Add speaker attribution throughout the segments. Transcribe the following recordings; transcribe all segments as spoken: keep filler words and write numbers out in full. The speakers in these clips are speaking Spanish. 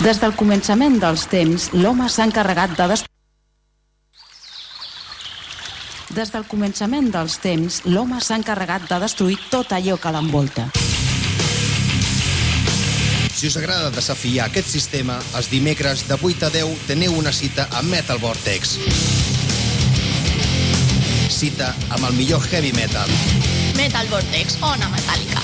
Speaker 1: Des del començament dels temps, l'home s'ha encarregat de destruir... Des del començament dels temps, l'home s'ha encarregat de destruir tot allò que l'envolta.
Speaker 2: Si us agrada desafiar aquest sistema, els dimecres de vuit a deu teniu una cita a Metal Vortex. Cita amb el millor heavy metal.
Speaker 3: Metal Vortex, ona metàl·lica.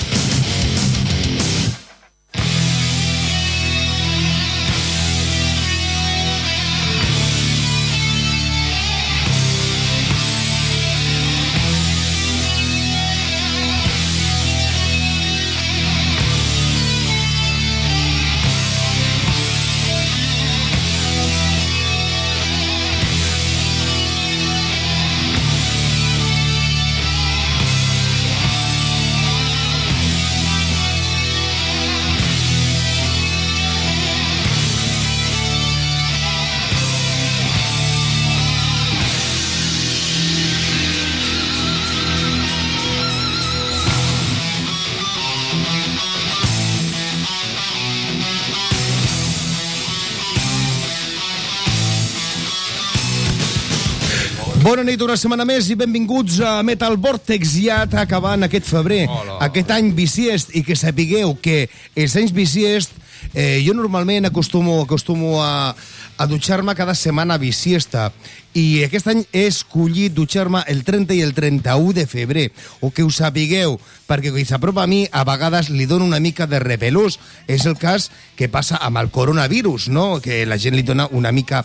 Speaker 2: Bona nit, una setmana més i benvinguts a Metal Vortex. Ja està acabant aquest febrer, Hola. aquest any bisiest, i que sapigueu que els anys bisiest, eh, jo normalment acostumo, acostumo a, a dutxar-me cada setmana bisiesta, i aquest any he escollit dutxar-me el trenta i el trenta-u de febrer, o que us sapigueu, perquè quan s'apropa a mi, a vegades li dono una mica de repelús. És el cas que passa amb el coronavirus, no? Que la gent li dona una mica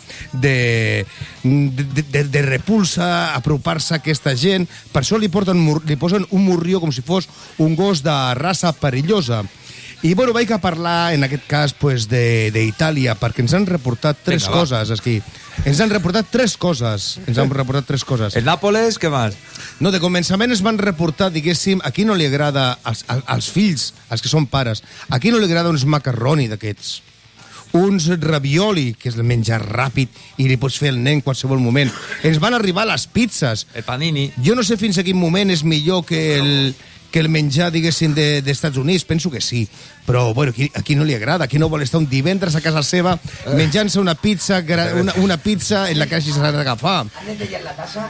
Speaker 2: de, de, de, de repulsa apropar-se a aquesta gent. Per això li, porten, li posen un morrió com si fos un gos de raça perillosa. I, bueno, vaig a parlar, en aquest cas, pues, d'Itàlia, perquè ens han reportat tres Venga, coses, aquí. Ens han reportat tres coses. Ens han reportat tres coses.
Speaker 4: El Nàpoles, què més?
Speaker 2: No, de començament es van reportar, diguéssim, a qui no li agrada, als, als fills, als que són pares, a qui no li agrada uns macarroni d'aquests, uns ravioli, que és el menjar ràpid i li pots fer al nen en qualsevol moment. Ens van arribar les pizzas.
Speaker 4: El panini.
Speaker 2: Jo no sé fins a quin moment és millor que el... que el menjar, diguéssim, dels de, Estats Units, penso que sí, però bueno, aquí, aquí no li agrada, aquí no vol estar un divendres a casa seva menjant-se una pizza, una, una pizza en la que hagi s'ha d'agafar.
Speaker 5: ¿Antes de la casa?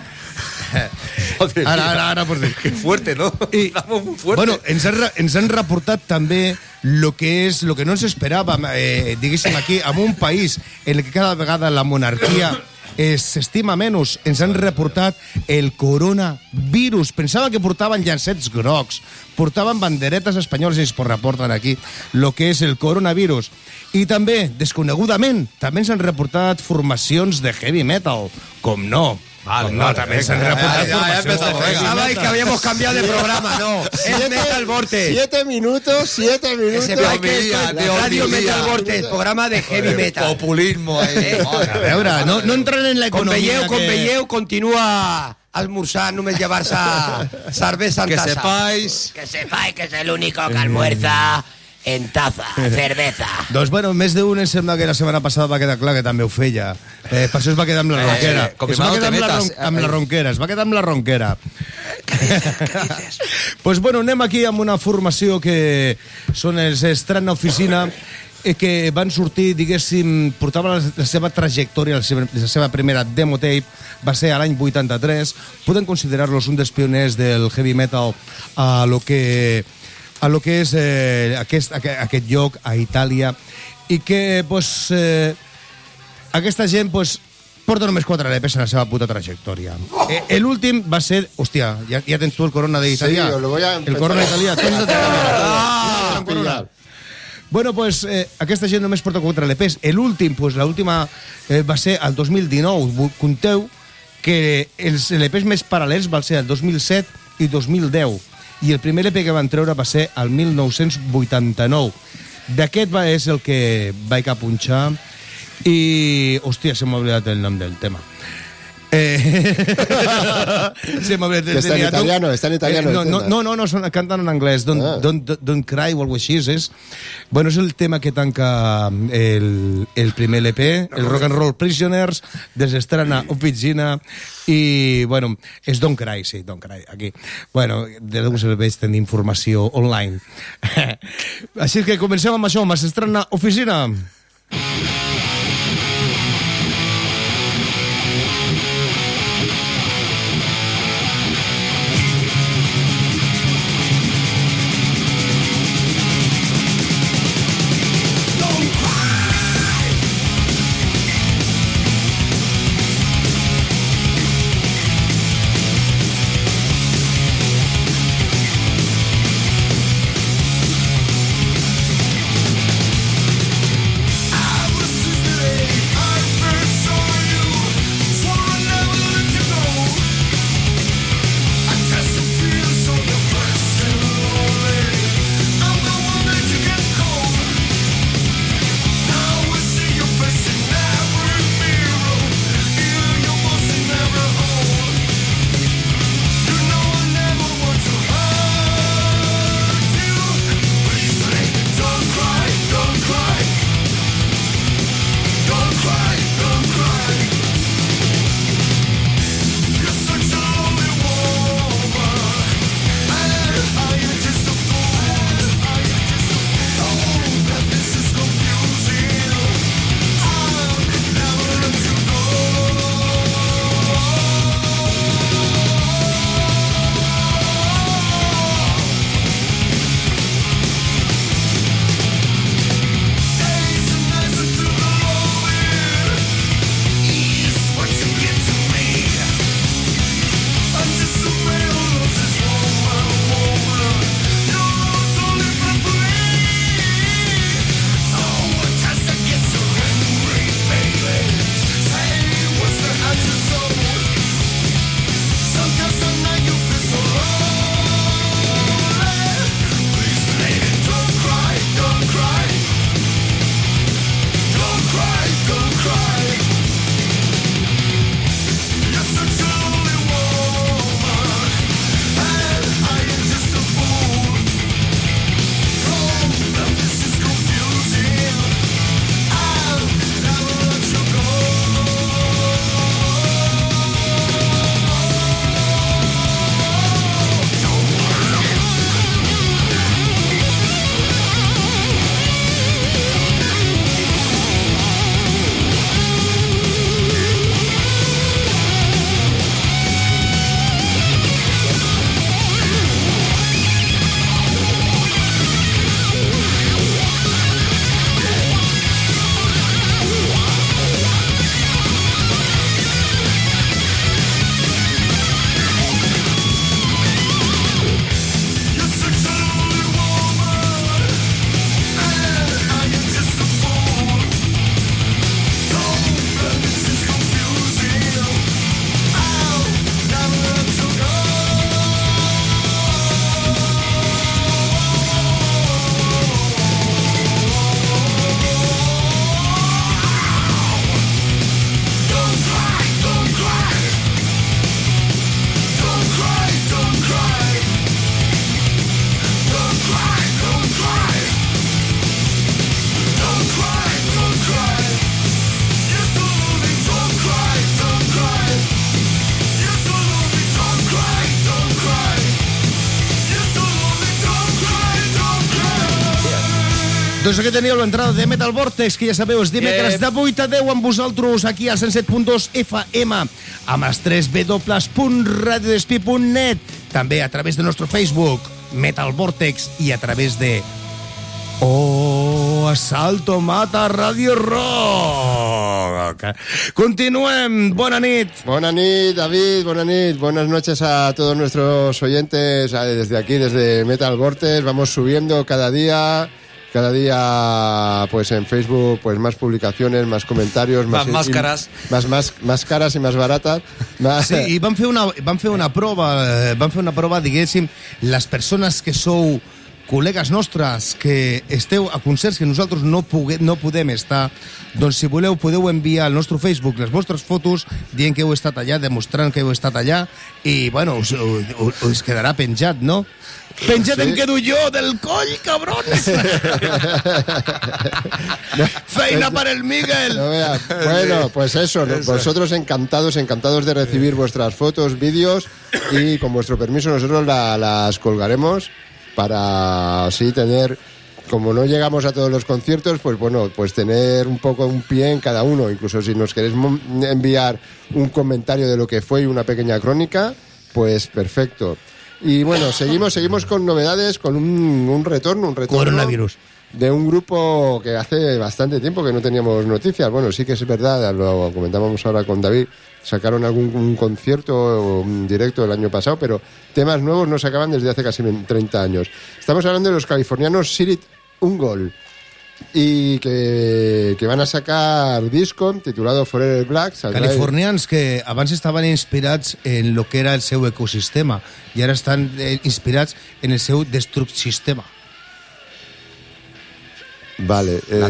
Speaker 2: Ara, ara, ara, pues...
Speaker 4: Que fuerte, ¿no?
Speaker 2: I, fuerte. Bueno, ens han, ens han reportat també lo que és, lo que no ens esperàvem, eh, diguéssim, aquí, en un país en el que cada vegada la monarquia s'estima menys. Ens han reportat el coronavirus. Pensava que portaven llancets grocs, portaven banderetes espanyoles, i ens reporten aquí el que és el coronavirus. I també, desconegudament, també ens han reportat formacions de heavy metal, com no.
Speaker 4: Vale,
Speaker 2: no,
Speaker 4: vale,
Speaker 2: también
Speaker 4: venga,
Speaker 2: se han reportado
Speaker 4: ya, ya, ya, ya,
Speaker 5: Pensabais que habíamos cambiado de programa, no. Es Metal Vortex.
Speaker 6: Siete minutos, siete minutos.
Speaker 5: Ese hay que esto es Radio Metal Vortex, programa de heavy metal.
Speaker 4: Populismo ahí.
Speaker 5: Eh?
Speaker 2: A veure, no, no entren en la
Speaker 5: Con
Speaker 2: economia.
Speaker 5: Velleu, con
Speaker 2: que...
Speaker 5: Velleu, continúa almorzar, només llevar-se cervesa en
Speaker 4: Que
Speaker 5: taza.
Speaker 4: sepáis.
Speaker 5: Que sepáis que es el único que almuerza en taza, cerveza.
Speaker 2: Doncs, bueno, més d'un em sembla que la setmana passada va quedar clar que també ho feia. Eh, per això es va quedar amb la ronquera.
Speaker 4: Eh,
Speaker 2: es va quedar amb la, ron amb la ronquera. Es va quedar amb la ronquera.
Speaker 5: Què dices? Què dices?
Speaker 2: Pues bueno, anem aquí amb una formació que són els Estrana Oficina, eh, que van sortir, diguéssim, portaven la, la seva trajectòria, la seva, la seva primera demo tape, va ser a l'any vuitanta-tres. Podem considerar-los un dels pioners del heavy metal a lo que... a lo que és eh, aquest, aquest, aquest lloc a Itàlia, i que pues, eh, aquesta gent pues, porta només quatre L Ps en la seva puta trajectòria. Eh, L'últim va ser... Hòstia, ja, ja tens tu el corona d'italià?
Speaker 6: Sí, lo voy a
Speaker 2: el corona italià.
Speaker 6: Ah,
Speaker 2: ah, corona. Bueno, pues eh, aquesta gent només porta quatre L Ps. L'últim, pues, l'última eh, va ser el dos mil dinou. Compteu que els L Ps més paral·lels van ser el dos mil set i dos mil deu. I el primer L P que van treure va ser el mil nou-cents vuitanta-nou. D'aquest va és el que vaig a punxar i... Hòstia, se m'ha oblidat el nom del tema. Eh... se m'ha oblidat...
Speaker 6: Està en italiano, està en italiano.
Speaker 2: Eh, no, no, no, no, no son, canten en anglès. Don't, ah. don't, don't Cry o alguna així. És, bueno, és el tema que tanca el, el primer L P, el Rock and Roll Prisoners, des Estrana Oficina, i, bueno, és Don't Cry, sí, Don't Cry, aquí. Bueno, de deu se veig tenir informació online. Així que comencem amb això, amb Estrana Oficina. Doncs aquí teníeu l'entrada de Metal Vortex, que ja sabeu, és dimecres de vuit a deu amb vosaltres aquí al cent set punt dos F M, amb els tres w punt radio despí punt net, també a través de nostre Facebook, Metal Vortex, i a través de Oh, Asalto Mata Radio Rock. Continuem, bona nit.
Speaker 6: Buena nit, David, buena nit. Buenas noches a todos nuestros oyentes desde aquí, desde Metal Vortex. Vamos subiendo cada día... Cada día, pues en Facebook, pues más publicaciones, más comentarios,
Speaker 4: Más
Speaker 6: más
Speaker 4: máscaras.
Speaker 6: más, más, más caras y más baratas. Más...
Speaker 2: Sí, i vam fer una, vam fer una prova, eh, vam fer una prova, diguéssim, les persones que sou col·legues nostres, que esteu a concerts que nosaltres no, pugue, no podem estar, doncs si voleu podeu enviar al nostre Facebook les vostres fotos dient que heu estat allà, demostrant que heu estat allà, i bueno, us, us, us quedarà penjat, no? Penjat sí. Em quedo jo del coll, cabrons! Feina para el Miguel.
Speaker 6: No vea. Bueno, pues eso, ¿no? Vosotros encantados, encantados de recibir vuestras fotos, vídeos, y con vuestro permiso nosotros la, las colgaremos para así tener, como no llegamos a todos los conciertos, pues bueno, pues tener un poco un pie en cada uno. Incluso si nos queréis enviar un comentario de lo que fue y una pequeña crónica, pues perfecto. Y bueno, seguimos seguimos con novedades, con un, un retorno, un retorno
Speaker 2: Coronavirus.
Speaker 6: De un grupo que hace bastante tiempo que no teníamos noticias. Bueno, sí que es verdad, lo comentábamos ahora con David, sacaron algún un concierto un directo el año pasado, pero temas nuevos no sacaban desde hace casi treinta años. Estamos hablando de los californianos Sirit Ungol, y que, que van a sacar disco titulado Forever Black.
Speaker 2: Californians que abans estaven inspirats en lo que era el seu ecosistema i ara estan eh, inspirats en el seu destructsistema.
Speaker 6: Vale.
Speaker 4: La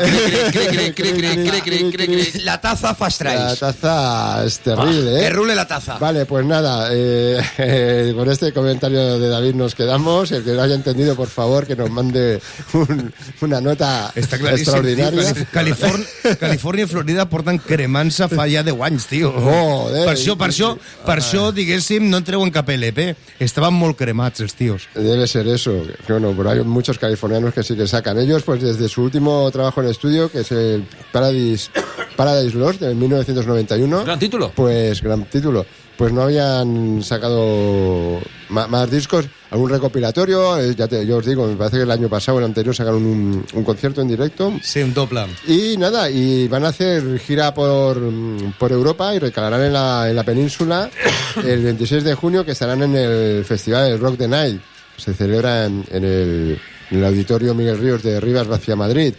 Speaker 5: taza Fast
Speaker 6: La
Speaker 5: Trails.
Speaker 6: taza es terrible, ¿eh?
Speaker 5: Que rule la taza.
Speaker 6: Vale, pues nada, eh, eh, con este comentario de David nos quedamos. El que lo haya entendido, por favor, que nos mande un, una nota
Speaker 2: Està claríssim,
Speaker 6: extraordinària.
Speaker 2: tio. Califòrnia, Califòrnia i Florida porten cremant-se fa ja deu anys, tio.
Speaker 6: Joder.
Speaker 2: Per això, per això, per això, diguéssim, no en treuen cap L P. Estaven molt cremats, els tios.
Speaker 6: Debe ser eso. Bueno, pero hay muchos californianos que sí que sacan. Ellos, pues desde su último trabajo en estudio, que es el Paradise, Paradise Lost, de mil novecientos noventa y uno.
Speaker 4: Gran título.
Speaker 6: Pues, gran título. Pues no habían sacado más, más discos, algún recopilatorio. Eh, ya te, yo os digo, me parece que el año pasado, el anterior, sacaron un, un concierto en directo.
Speaker 2: Sí, un doble.
Speaker 6: Y nada, y van a hacer gira por, por Europa y recalarán en la, en la península el veintiséis de junio, que estarán en el Festival del Rock the Night. Se celebra en, en, el, en el Auditorio Miguel Ríos de Rivas Vacia, Madrid.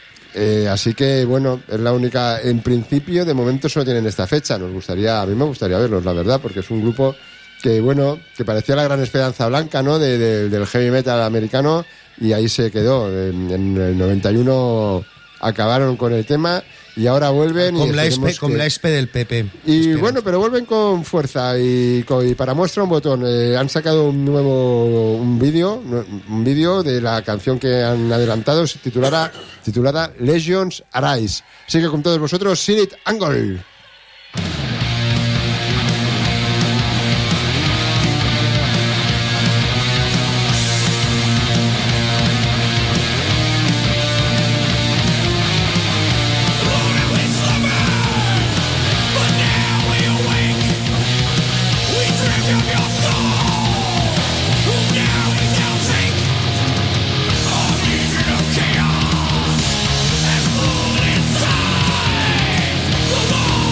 Speaker 6: Eh, así que, bueno, es la única... En principio, de momento, solo tienen esta fecha. Nos gustaría... A mí me gustaría verlos, la verdad, porque es un grupo que, bueno, que parecía la gran esperanza blanca, ¿no?, de, de, del heavy metal americano, y ahí se quedó. En, en el noventa y uno acabaron con el tema y ahora vuelven.
Speaker 2: Com
Speaker 6: y
Speaker 2: la ESPE,
Speaker 6: que...
Speaker 2: com la ESPE del P P.
Speaker 6: Y
Speaker 2: Esperanza.
Speaker 6: bueno, pero vuelven con fuerza y, con, y para muestra un botón. Eh, han sacado un nuevo un vídeo, un vídeo de la canción que han adelantado, titulada, titulada Legions Arise. Así que con todos vosotros, Sirit Ungol.
Speaker 7: Chaos, and full inside the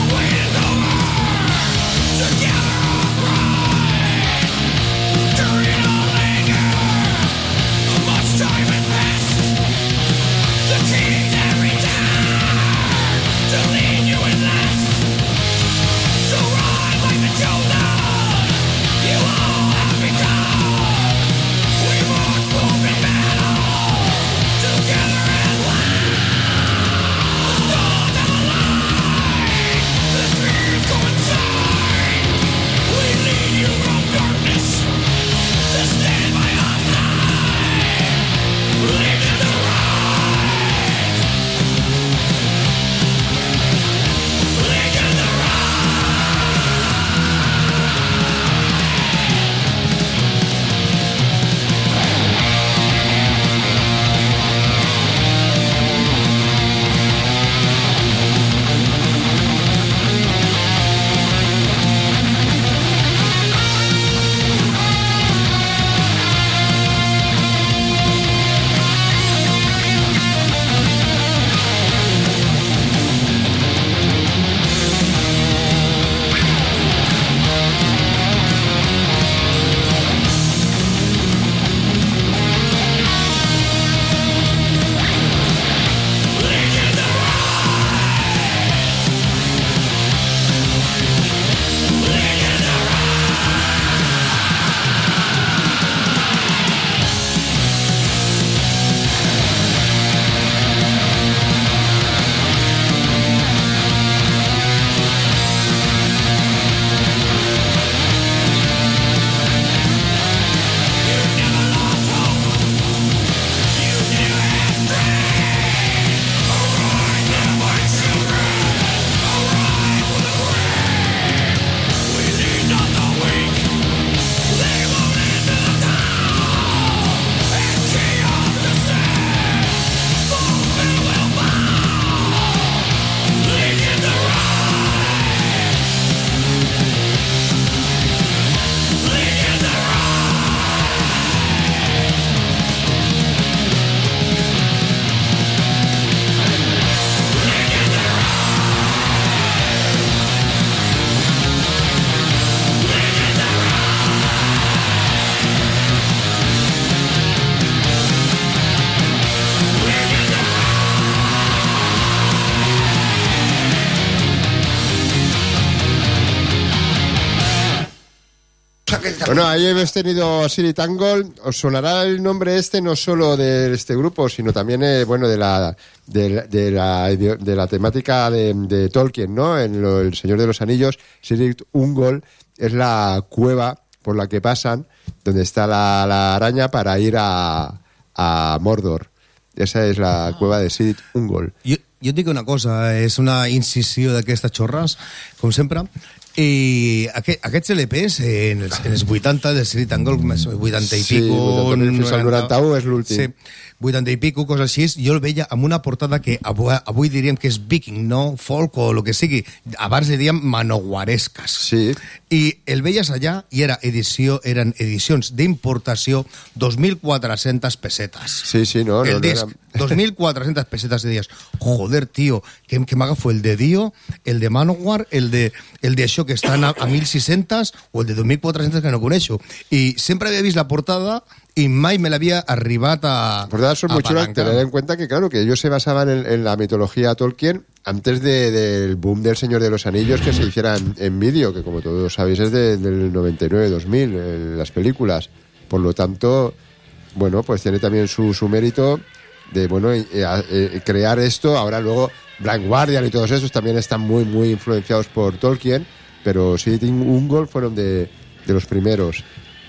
Speaker 6: Bueno, ahí hemos tenido City Tangle. Os sonará el nombre este no solo de este grupo, sino también, eh, bueno, de la de, la- de la de la temática de, de Tolkien, ¿no? En lo- El Señor de los Anillos, City Ungol es la cueva por la que pasan, donde está la, la araña para ir a, a Mordor. Esa es la cueva de City Ungol.
Speaker 2: Jo, jo et dic una cosa, és una incisió d'aquestes xorres, com sempre, i aquest, aquests L Ps eh, en, els, en els vuitanta del City Tangle, vuitanta i
Speaker 6: Sí,
Speaker 2: pico...
Speaker 6: vuitanta mil fins al noranta-u és l'últim.
Speaker 2: Sí, vuitanta i pico, coses així, jo el veia amb una portada que avui, avui diríem que és viking, no? Folk o el que sigui. Abans diríem manoguaresques.
Speaker 6: Sí.
Speaker 2: I el veies allà i era edició, eren edicions d'importació dos mil quatre-centes pessetes.
Speaker 6: Sí, sí, no, no,
Speaker 2: el
Speaker 6: no
Speaker 2: disc,
Speaker 6: era-
Speaker 2: dos mil cuatrocientas pesetas de días. Joder, tío, que, que m'agafo el de Dio, el de Manowar, el de, el de això que estan a, a mil sis-centes o el de dos mil quatre-centes que no coneixo. I sempre havia vist la portada y mai me l'havia arribat a
Speaker 6: Las portadas son
Speaker 2: a
Speaker 6: muy chulas,
Speaker 2: apalancar.
Speaker 6: tener en cuenta que, claro, que ellos se basaban en, en la mitología Tolkien antes de- del boom del Señor de los Anillos que se hicieran en vídeo, que como todos sabéis es de- del noventa y nueve dos mil, en las películas. Por lo tanto, bueno, pues tiene también su, su mérito de, bueno, eh, eh, crear esto. Ahora luego Blind Guardian y todos esos también están muy, muy influenciados por Tolkien, pero City Ungol fueron de, de los primeros.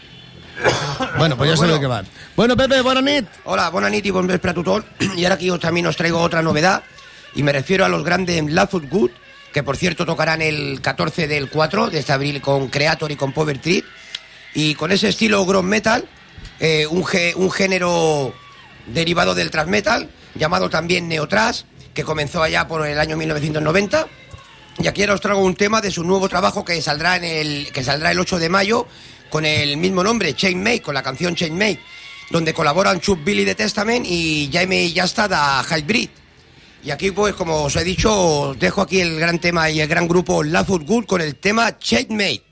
Speaker 2: Bueno, pues ya sé
Speaker 7: Bueno.
Speaker 2: de qué van. Bueno, Pepe, buena nit.
Speaker 7: Hola, buena nit y buen vespre a tothom. Y ahora aquí yo también os traigo otra novedad. Y me refiero a los grandes Laugh Good, que por cierto tocarán el catorce del cuatro de este abril con Creator y con Power Trip. Y con ese estilo ground metal, eh, un, ge- un género derivado del thrash metal, llamado también neotrash, que comenzó allá por el año mil novecientos noventa. Y aquí ahora os traigo un tema de su nuevo trabajo que saldrá en el que saldrá el ocho de mayo con el mismo nombre, Chainmail, con la canción Chainmail, donde colaboran Chuck Billy de Testament y Jaime Yasta de Hybrid. Y aquí, pues, como os he dicho, os dejo aquí el gran tema y el gran grupo Laugh Good con el tema Chainmail.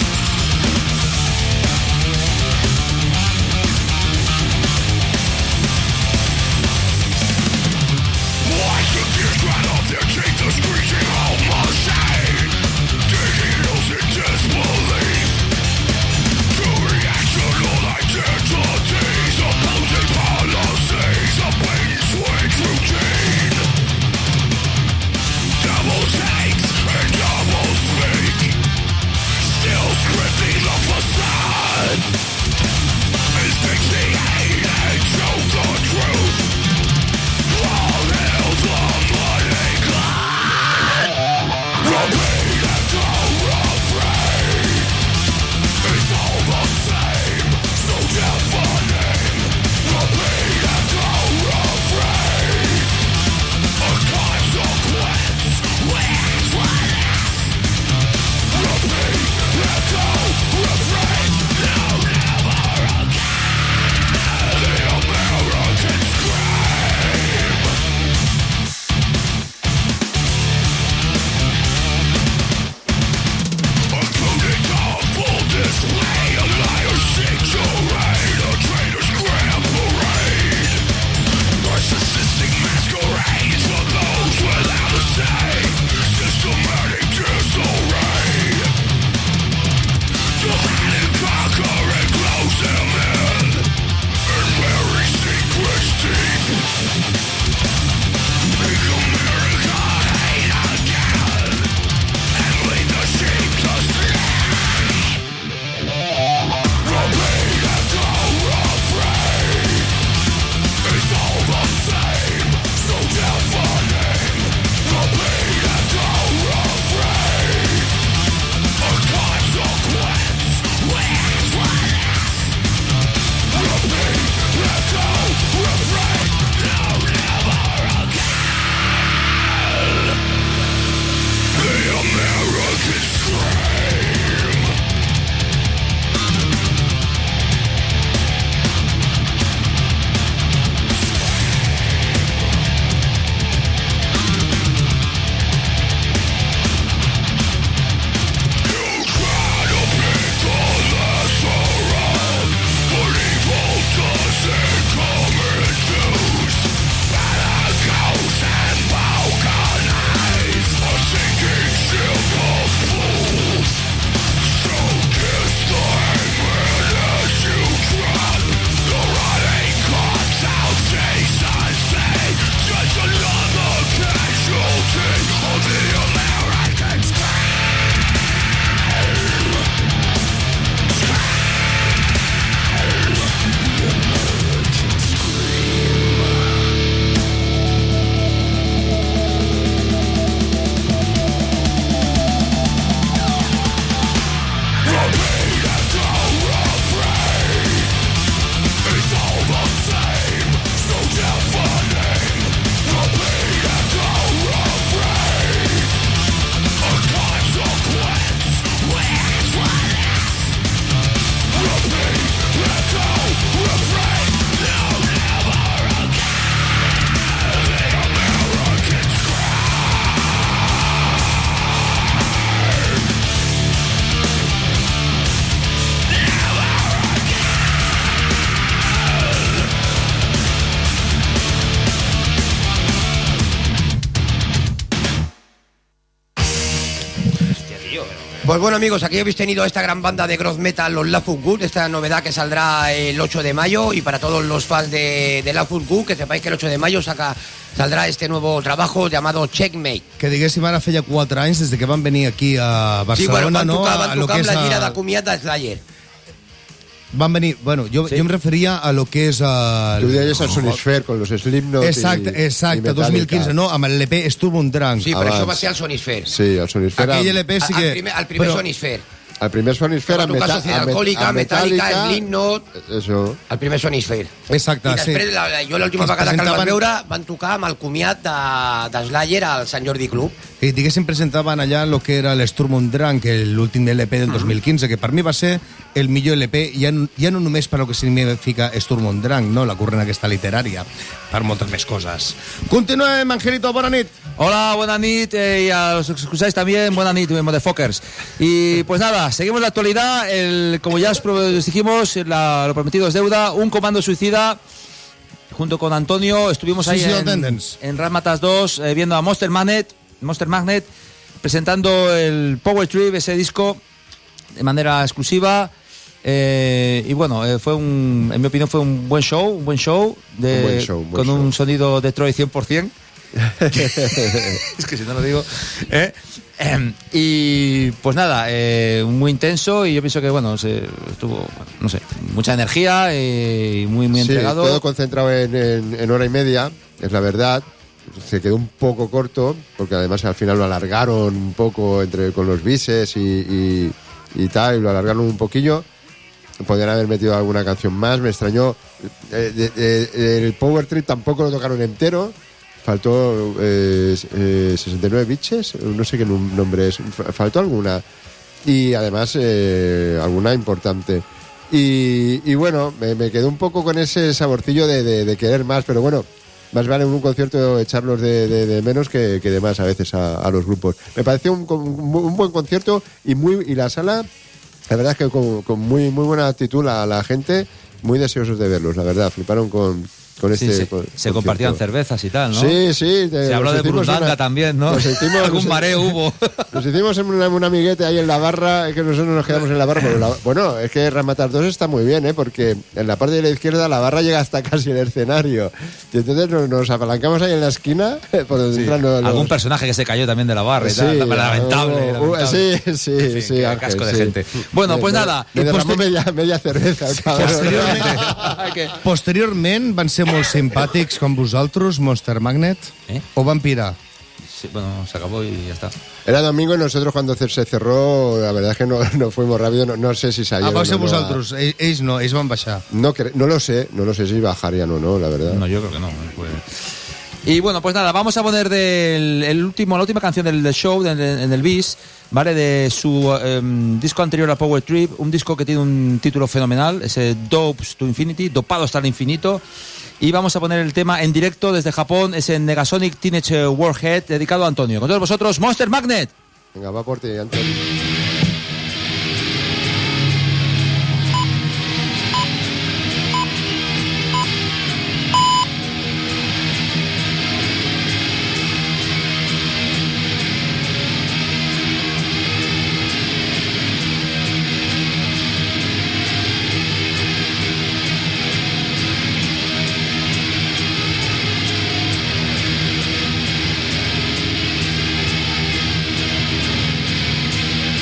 Speaker 8: Chainmail
Speaker 7: Pues bueno, amigos, aquí habéis tenido a esta gran banda de Growth Metal, los Love of Good, esta novedad que saldrá el ocho de mayo, y para todos los fans de, de Love of Good, que sepáis que el ocho de mayo saca, saldrá este nuevo trabajo llamado Checkmate.
Speaker 2: Que diguéssim, ara feia quatre anys des de que van venir aquí a Barcelona,
Speaker 7: Sí, bueno, van
Speaker 2: no?
Speaker 7: tocar,
Speaker 2: a
Speaker 7: van
Speaker 2: lo
Speaker 7: tocar
Speaker 2: que
Speaker 7: amb
Speaker 2: és
Speaker 7: la gira
Speaker 2: a-
Speaker 7: de comiat de Slayer.
Speaker 2: Van venir, bueno, jo,
Speaker 7: Sí.
Speaker 2: jo em referia a lo que és... Uh,
Speaker 6: Tú deies al Sonisphere con los Slipknot i-
Speaker 2: Exacte,
Speaker 6: i
Speaker 2: exacte,
Speaker 6: Metallica.
Speaker 2: dos mil quinze, no? Amb l'L P Sturm und Drang.
Speaker 7: Sí, però
Speaker 6: Abans.
Speaker 7: això va ser al Sonisphere.
Speaker 6: Sí, al Sonisphere.
Speaker 2: Aquell
Speaker 6: amb-
Speaker 2: L P sí
Speaker 7: Al
Speaker 2: que...
Speaker 7: primer, al primer
Speaker 2: però-
Speaker 7: Sonisphere.
Speaker 6: Al primer Sonisphere
Speaker 7: Va
Speaker 6: amb
Speaker 7: tocar
Speaker 6: Meta-
Speaker 7: Societat
Speaker 6: amb Met-
Speaker 7: Alcohòlica,
Speaker 6: amb
Speaker 7: Metallica, Slipknot,
Speaker 6: Eso.
Speaker 7: al primer Sonisphere.
Speaker 2: Exacte,
Speaker 7: I
Speaker 2: sí.
Speaker 7: després, la, la, jo l'última
Speaker 2: Que es
Speaker 7: vegada que el
Speaker 2: presentaven-
Speaker 7: vaig veure, van tocar amb el comiat de, de Slayer al Sant Jordi Club.
Speaker 2: I diguéssim, presentaven allà el que era l'Sturm und Drang, que l'últim L P del dos mil quinze, que per mi va ser el millor L P, ja, ja no només per el que significa Sturm und Drang, no? La corrent aquesta literària, per moltes més coses. Continuem, Angelito, bona nit.
Speaker 8: Hola, buena nit, eh, y a los que escucháis también, buena nit, motherfuckers. Y pues nada, seguimos la actualidad, el, como ya os pro- os dijimos, la- lo prometido es deuda, un comando suicida, junto con Antonio, estuvimos ahí
Speaker 2: Suicide
Speaker 8: en,
Speaker 2: Attendants.
Speaker 8: en Razzmatazz dos, eh, viendo a Monster Magnet, Monster Magnet, presentando el Power Trip, ese disco, de manera exclusiva. Eh, y bueno, eh, fue un, en mi opinión fue un buen show, un buen show, de,
Speaker 6: Un buen show, un buen
Speaker 8: con un
Speaker 6: show.
Speaker 8: sonido Detroit cien por ciento. Es que si no lo digo. ¿eh? Em, Y pues nada, eh, muy intenso, y yo pienso que bueno, se, estuvo, bueno, no sé, mucha energía y muy, muy
Speaker 6: Sí,
Speaker 8: entregado.
Speaker 6: todo concentrado en, en- en hora y media, es la verdad. Se quedó un poco corto, porque además al final lo alargaron un poco entre con los bises y, y, y tal, y lo alargaron un poquillo. Podrían haber metido alguna canción más, me extrañó. Eh, de- de- el Power Trip tampoco lo tocaron entero. Faltó eh, eh, sesenta y nueve biches, no sé qué num- nombre es. Fa- Faltó alguna. Y además eh, alguna importante. Y, y bueno, me, me quedé un poco con ese saborcillo de, de- de querer más, pero bueno, más vale en un concierto echarlos de, de- de menos que, que de más a veces a, a los grupos. Me pareció un, un- un buen concierto y muy y la sala, la verdad es que con, con muy muy buena actitud la, la gente, muy deseosos de verlos, la verdad, fliparon con, con
Speaker 8: Sí,
Speaker 6: este
Speaker 8: se,
Speaker 6: con-
Speaker 8: se
Speaker 6: concierto.
Speaker 8: compartían cervezas y tal, ¿no?
Speaker 6: Sí, sí.
Speaker 8: Se habló de Burundanga también, ¿no?
Speaker 6: Nos hicimos,
Speaker 8: Algún
Speaker 6: nos-
Speaker 8: mareo hubo.
Speaker 6: Nos hicimos en una, un amiguete ahí en la barra, es que nosotros nos quedamos en la barra. Pero la- bueno, es que Razzmatazz dos está muy bien, ¿eh? Porque en la parte de la izquierda la barra llega hasta casi el escenario. Y entonces nos, nos apalancamos ahí en la esquina por donde
Speaker 8: Sí.
Speaker 6: entran los...
Speaker 8: Algún personaje que se cayó también de la barra y
Speaker 6: Sí,
Speaker 8: tal, lamentable,
Speaker 6: uh, uh,
Speaker 8: lamentable.
Speaker 6: sí, sí,
Speaker 8: En fin,
Speaker 6: sí,
Speaker 8: qué
Speaker 6: Ángel,
Speaker 8: casco de
Speaker 6: sí.
Speaker 8: gente. Bueno,
Speaker 6: Me-
Speaker 8: pues
Speaker 6: me-
Speaker 8: nada.
Speaker 6: Me
Speaker 8: y
Speaker 6: derramó
Speaker 8: poster-
Speaker 6: media, media cerveza, el cabrón.
Speaker 2: Posteriorment, posteriorment van ser molt simpàtics com vosaltres, Monster Magnet,
Speaker 8: Eh?
Speaker 2: o van pirar?
Speaker 8: Sí, bueno, se acabó y ya está.
Speaker 6: Era domingo y nosotros cuando se cerró, la verdad es que no, no fuimos rápido, no, no sé si
Speaker 2: Ah,
Speaker 6: salieron
Speaker 2: vau ser
Speaker 6: o no a-
Speaker 2: vosaltres, ells, ells no, ells van baixar.
Speaker 6: No, cre- no lo sé, no lo sé si bajarían o no, la verdad.
Speaker 8: No, yo creo que no. pues. Y bueno, pues nada, vamos a poner del el último, la última canción del, del show, del- en el bis, ¿vale? De su em, disco anterior a Power Trip, un disco que tiene un título fenomenal, ese Dopes to Infinity, dopado hasta el infinito. Y vamos a poner el tema en directo desde Japón, ese Negasonic Teenage Warhead, dedicado a Antonio. Con todos vosotros, Monster Magnet.
Speaker 6: Venga, va por ti, Antonio.
Speaker 9: Thank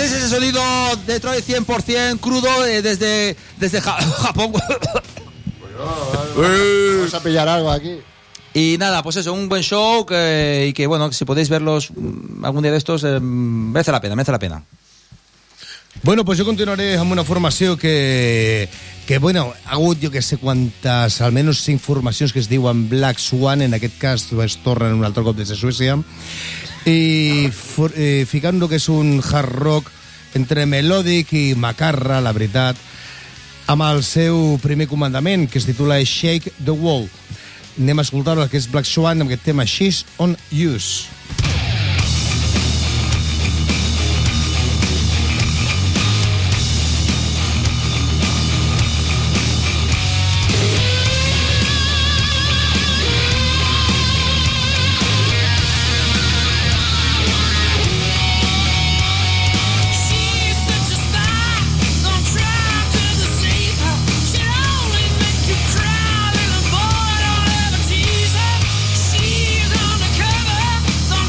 Speaker 8: tienes ese sonido Detroit cien por ciento crudo eh, desde, desde Ja- Japón.
Speaker 6: Vamos a pillar algo aquí.
Speaker 8: Y nada, pues eso, un buen show que, y que, bueno, que si podéis verlos mm, algún día de estos, eh, merece la pena, merece la pena.
Speaker 2: Bueno, pues jo continuaré amb una formació que, que bueno, ha hagut jo que sé quantes, almenys cinc formacions que es diuen Black Swan, en aquest cas es tornen un altre cop des de Suècia, i for, eh, ficant lo que és un hard rock entre melòdic i macarra, la veritat, amb el seu primer comandament, que es titula Shake the Wall. Anem a escoltar el que és Black Swan amb aquest tema She's on Use.
Speaker 9: She's on the cover.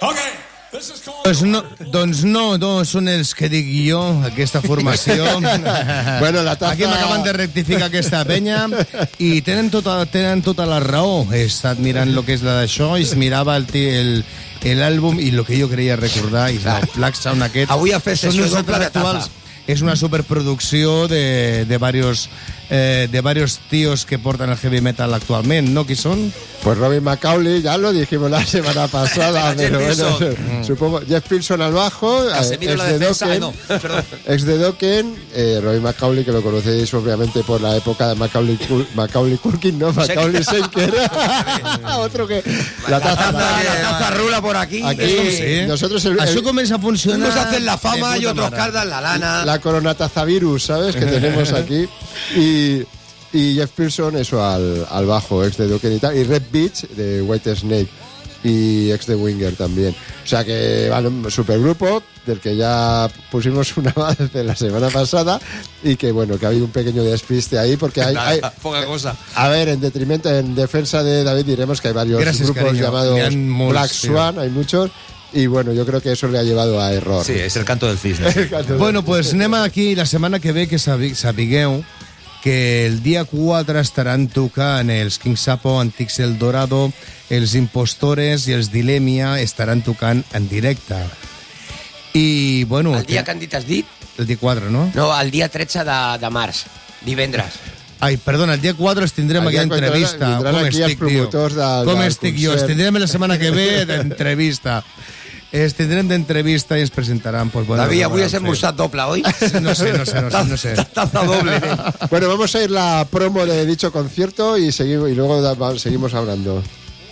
Speaker 2: Doncs no, doncs no, no són els que dic jo, aquesta formació.
Speaker 6: Bueno, la taza...
Speaker 2: Aquí m'acaben de rectificar aquesta penya i tenen tota, tenen tota la raó. He estat mirant el que és la d'això i es mirava el, el, l'àlbum i el que jo creia recordar i el Black Sound aquest.
Speaker 7: Avui ha fet sessió doble de
Speaker 2: actuals.
Speaker 7: taza.
Speaker 2: És una superproducció de, de varios eh, de varios tíos que portan el heavy metal actualment, ¿no? ¿Qui son?
Speaker 6: Pues Robin McAuley, ya lo dijimos la semana pasada, pero bueno,
Speaker 8: Pilson.
Speaker 6: supongo. Jeff Pilson al bajo,
Speaker 8: Casemiro
Speaker 6: ex
Speaker 8: la
Speaker 6: de
Speaker 8: defensa,
Speaker 6: Dokken,
Speaker 8: no, perdón.
Speaker 6: ex de Dokken, eh, Robin McAuley, que lo conocéis obviamente por la época de Macaulay, Cul- Macaulay Culkin, ¿no? Macaulay Senker. Otro que... La taza,
Speaker 7: La, la taza rula por aquí.
Speaker 6: Aquí,
Speaker 2: Sí.
Speaker 6: nosotros el,
Speaker 2: Això
Speaker 6: el-
Speaker 2: comença a funcionar...
Speaker 7: Unos hacen la fama
Speaker 2: de
Speaker 7: y
Speaker 2: puta
Speaker 7: otros
Speaker 2: mare.
Speaker 7: cardan la lana.
Speaker 6: la coronatazavirus, ¿sabes? Que tenemos aquí. Y, y Jeff Pilson, eso, al, al bajo, ex de Dokken y tal. Y Red Beach, de White Snake. Y ex de Winger también. O sea que, vale, un supergrupo del que ya pusimos una avance la semana pasada y que, bueno, que ha habido un pequeño despiste ahí porque hay... hay
Speaker 8: Poca cosa.
Speaker 6: a ver, en detrimento, en defensa de David diremos que hay varios
Speaker 2: Gracias,
Speaker 6: grupos
Speaker 2: cariño.
Speaker 6: llamados
Speaker 2: N'hi ha molts,
Speaker 6: Black
Speaker 2: sí.
Speaker 6: Swan, hay muchos. Y bueno, yo creo que eso le ha llevado a error.
Speaker 8: Sí, és el canto del cisne.
Speaker 2: Bueno, pues anem aquí la setmana que ve que sabi- sapigueu que el dia quatre estaran tocant els King Sapo, Antics El Dorado, els Impostores i els Dilemia estaran tocant en directe. I, bueno...
Speaker 7: El dia que han dit has dit?
Speaker 2: El dia quatre, no?
Speaker 7: No, el dia tretze de, de març, divendres.
Speaker 2: Ai, perdona, el dia quatre els tindrem
Speaker 6: El
Speaker 2: aquí
Speaker 6: dia
Speaker 2: a
Speaker 6: quatre
Speaker 2: entrevista.
Speaker 6: vindran
Speaker 2: Com
Speaker 6: aquí els
Speaker 2: estic, tio?
Speaker 6: promotors del-
Speaker 2: Com
Speaker 6: del
Speaker 2: estic jo? Els
Speaker 6: concert.
Speaker 2: tindrem la setmana que ve d'entrevista. Els tindrem d'entrevista i ens presentaran... Pues, bueno,
Speaker 7: David,
Speaker 2: no
Speaker 7: avui
Speaker 2: van
Speaker 7: has
Speaker 2: fer.
Speaker 7: embolsat doble, oi?
Speaker 2: No sé, no sé, no sé. No sé.
Speaker 7: Taza doble.
Speaker 6: Bueno, vamos a ir la promo de dicho concierto y, seguimos, y luego da- va- seguimos hablando.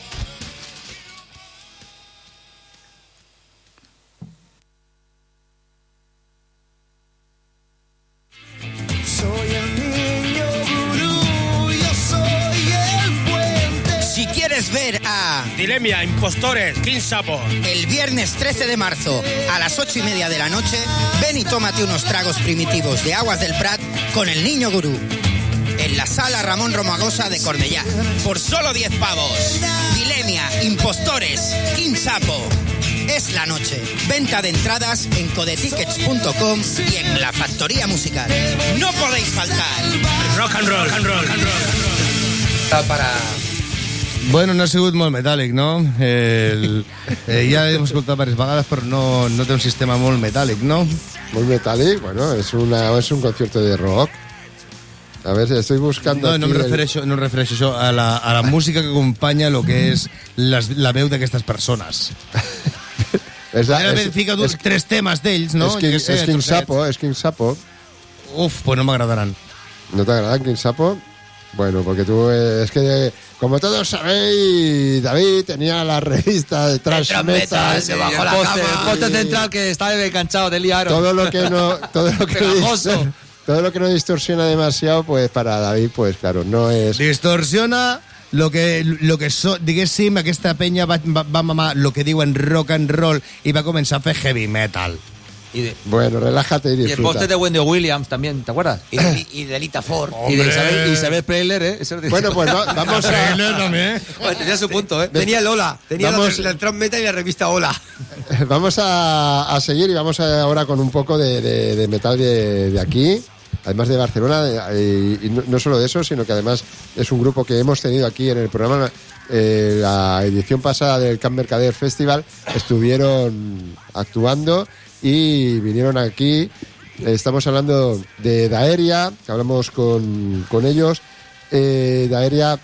Speaker 9: Si quieres ver a
Speaker 10: Dilemia, Impostores, King Sapo.
Speaker 9: el viernes trece de marzo a las ocho y media de la noche, ven y tómate unos tragos primitivos de Aguas del Prat con el Niño Gurú. En la sala Ramón Romagosa de Cornellá. Por solo diez pavos. Dilemia, Impostores, King Sapo. Es la noche. Venta de entradas en codetickets punto com y en la Factoría Musical. No podéis faltar.
Speaker 10: Rock and roll, rock and roll, rock and roll.
Speaker 7: Para...
Speaker 2: Bueno, no ha sigut molt metàl·lic, no? El, eh, ja hem escoltat diverses vegades, però no, no té un sistema molt metàl·lic, no?
Speaker 6: Muy metálico, bueno, es, una, es un concierto de rock. A ver, estoy buscando
Speaker 2: No, no
Speaker 6: aquí
Speaker 2: em
Speaker 6: el-
Speaker 2: refereixo, no em refereixo això a la, a la música que acompanya el que és les, la veu d'aquestes persones.
Speaker 6: Es, la-
Speaker 2: Ara
Speaker 6: es-
Speaker 2: fica
Speaker 6: es-
Speaker 2: tres temes d'ells, no?
Speaker 6: es King,
Speaker 2: Jo què sé,
Speaker 6: es King
Speaker 2: trossets.
Speaker 6: Sapo, es King Sapo.
Speaker 2: Uf, pues no m'agradaran.
Speaker 6: ¿No te agrada King Sapo? Bueno, porque tú, eh, es que, como todos sabéis, David tenía la revista de Trash
Speaker 7: Trash
Speaker 6: Metal.
Speaker 7: Metal, debajo
Speaker 8: el
Speaker 7: la
Speaker 8: póster,
Speaker 7: cama.
Speaker 8: el póster central que está enganchado de liaron.
Speaker 6: Todo lo que no, todo lo que no
Speaker 8: Pegajoso.
Speaker 6: distor- todo lo que no distorsiona demasiado, pues para David, pues claro, no es.
Speaker 2: Distorsiona lo que, lo que so, diguéssim, aquesta penya va, va, va mamar lo que diuen rock and roll i va començar a fer heavy metal.
Speaker 8: Y, de-
Speaker 6: Bueno, relájate y
Speaker 8: y el
Speaker 6: disfruta.
Speaker 8: póster de Wendy Williams también, ¿te acuerdas?
Speaker 7: Y de, y de Lita Ford.
Speaker 8: Y de Isabel, Isabel Preisler, ¿eh? Ese es de-
Speaker 6: Bueno, pues va- vamos a,
Speaker 2: també.
Speaker 8: Joder, tenía su punto, ¿eh?
Speaker 7: Tenía el Hola. Tenía
Speaker 6: Vamos-
Speaker 7: la, la Trump Metal y la revista Hola.
Speaker 6: vamos a, a seguir y vamos a- ahora con un poco de, de- de metal de, de aquí, además de Barcelona, de- y, y no, no solo de eso, sino que además es un grupo que hemos tenido aquí en el programa. Eh, la edición pasada del Camp Mercader Festival estuvieron actuando y vinieron aquí. Estamos hablando de Daeria, que hablamos con, con ellos. Eh, Daeria,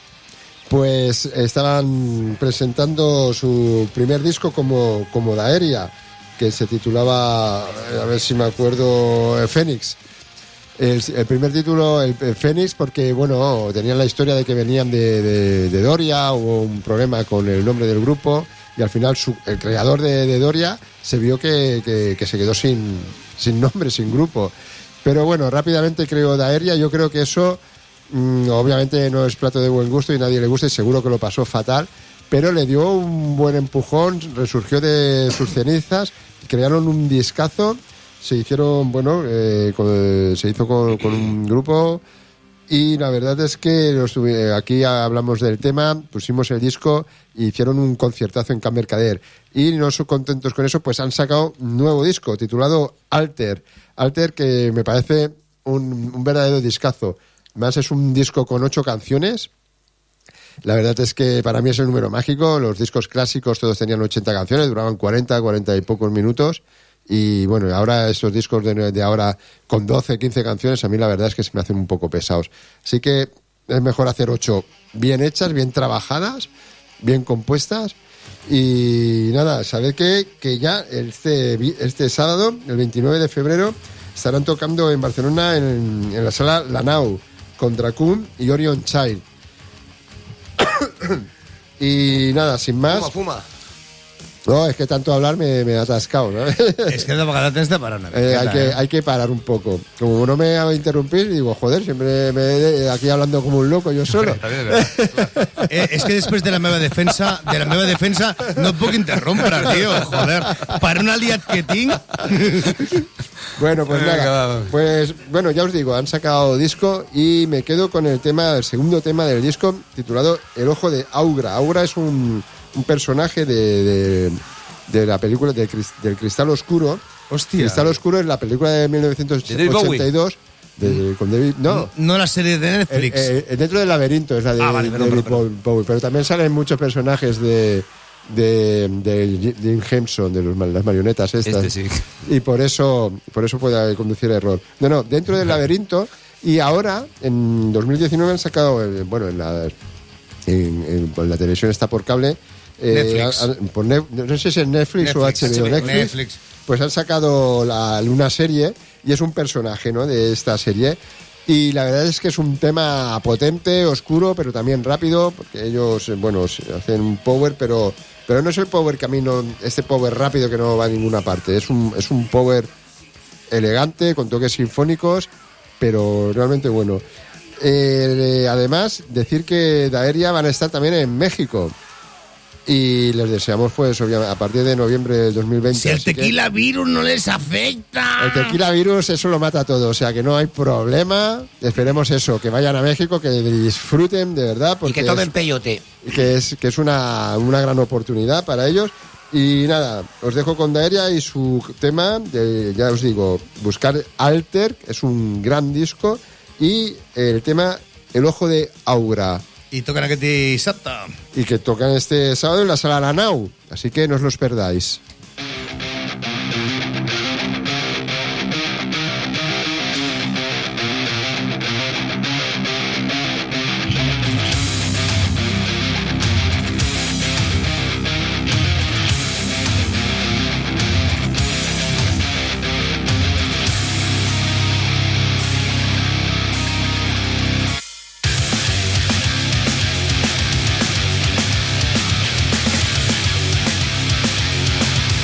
Speaker 6: pues estaban presentando su primer disco como, como Daeria, que se titulaba, a ver si me acuerdo, eh, Fénix. El, el primer título, el, el Fénix, porque bueno, tenían la historia de que venían de, de, de Doria, hubo un problema con el nombre del grupo y al final su, el creador de, de Doria se vio que, que, que se quedó sin, sin nombre, sin grupo. Pero bueno, rápidamente creó Daeria. Yo creo que eso mmm, obviamente no es plato de buen gusto y nadie le gusta y seguro que lo pasó fatal, pero le dio un buen empujón, resurgió de sus cenizas, crearon un discazo. Se hicieron, bueno, eh, con- se hizo con, con un grupo Y la verdad es que los, eh, aquí hablamos del tema, pusimos el disco y hicieron un conciertazo en Can Mercader. Y no son contentos con eso, pues han sacado un nuevo disco titulado Alter. Alter, que me parece un, un verdadero discazo. Además es un disco con ocho canciones. La verdad es que para mí es el número mágico. Los discos clásicos todos tenían ochenta canciones, duraban cuarenta, cuarenta y pocos minutos. Y bueno, ahora esos discos de, de ahora con doce, quince canciones, a mí la verdad es que se me hacen un poco pesados. Así que es mejor hacer ocho bien hechas, bien trabajadas, bien compuestas. Y nada, sabed que, que ya este, este sábado, el veintinueve de febrero, estarán tocando en Barcelona en, en la sala La Nau con Dracún y Orion Child. Y nada, sin más...
Speaker 7: Fuma, fuma.
Speaker 6: No, es que tanto hablar me, me ha atascado, ¿no?
Speaker 2: És que de vegades tens de parar una miqueta,
Speaker 6: Eh, hay, que,
Speaker 2: eh?
Speaker 6: hay que parar un poco. Como no me haga interrumpir, digo, joder, siempre me aquí hablando como un loco yo solo.
Speaker 2: Eh, és que després de la meva defensa, de la meva defensa, no et puc interrompre, tio, joder. Per un aliat que tinc...
Speaker 6: Bueno, pues nada. Pues bueno, ya os digo, han sacado disco y me quedo con el tema, el segundo tema del disco, titulado El Ojo de Augra. Augra es un, un personaje de, de, de la película de, del Cristal Oscuro.
Speaker 2: Hostia.
Speaker 6: Cristal Oscuro es la película de mil novecientos ochenta y dos. De, con David, no.
Speaker 2: No la serie de Netflix.
Speaker 6: Eh, eh, dentro del laberinto es la de,
Speaker 2: Ah, vale, perdón,
Speaker 6: David
Speaker 2: perdón,
Speaker 6: Bowie, pero también salen muchos personajes de de, de Jim Henson, de los, las marionetas estas.
Speaker 8: Este sí.
Speaker 6: Y por eso, por eso puede conducir error. No, no, dentro del laberinto. Y ahora, en dos mil diecinueve han sacado, eh, bueno, en la, en, en, en la televisión está por cable. Eh,
Speaker 2: Netflix.
Speaker 6: a- a- por ne- no sé si es Netflix,
Speaker 2: Netflix,
Speaker 6: o H B O.
Speaker 2: Netflix.
Speaker 6: Netflix.
Speaker 2: Netflix.
Speaker 6: Pues han sacado la, una serie y es un personaje, ¿no?, de esta serie. Y la verdad es que es un tema potente, oscuro, pero también rápido, porque ellos, eh, bueno, se- hacen un power, pero, pero no es el power que a mí no, este power rápido que no va a ninguna parte. Es un, es un power elegante, con toques sinfónicos, pero realmente bueno. Eh, además, decir que Daeria van a estar también en México. Y les deseamos, pues, obviamente, a partir de noviembre del dos mil veinte.
Speaker 2: Si el
Speaker 6: así que-
Speaker 2: tequila virus no les afecta.
Speaker 6: el tequila virus, eso lo mata todo, o sea que no hay problema. Esperemos eso, que vayan a México, que disfruten de verdad,
Speaker 7: Y
Speaker 6: porque
Speaker 7: que tomen
Speaker 6: es,
Speaker 7: peyote.
Speaker 6: que es, que es una, una gran oportunidad para ellos. Y nada, os dejo con Daeria y su tema, de, ya os digo, buscar Alter, es un gran disco, y el tema El Ojo de Augra,
Speaker 2: I toquen aquest dissabte.
Speaker 6: y que tocan este sábado en la sala La Nau, así que no os los perdáis.
Speaker 11: Thank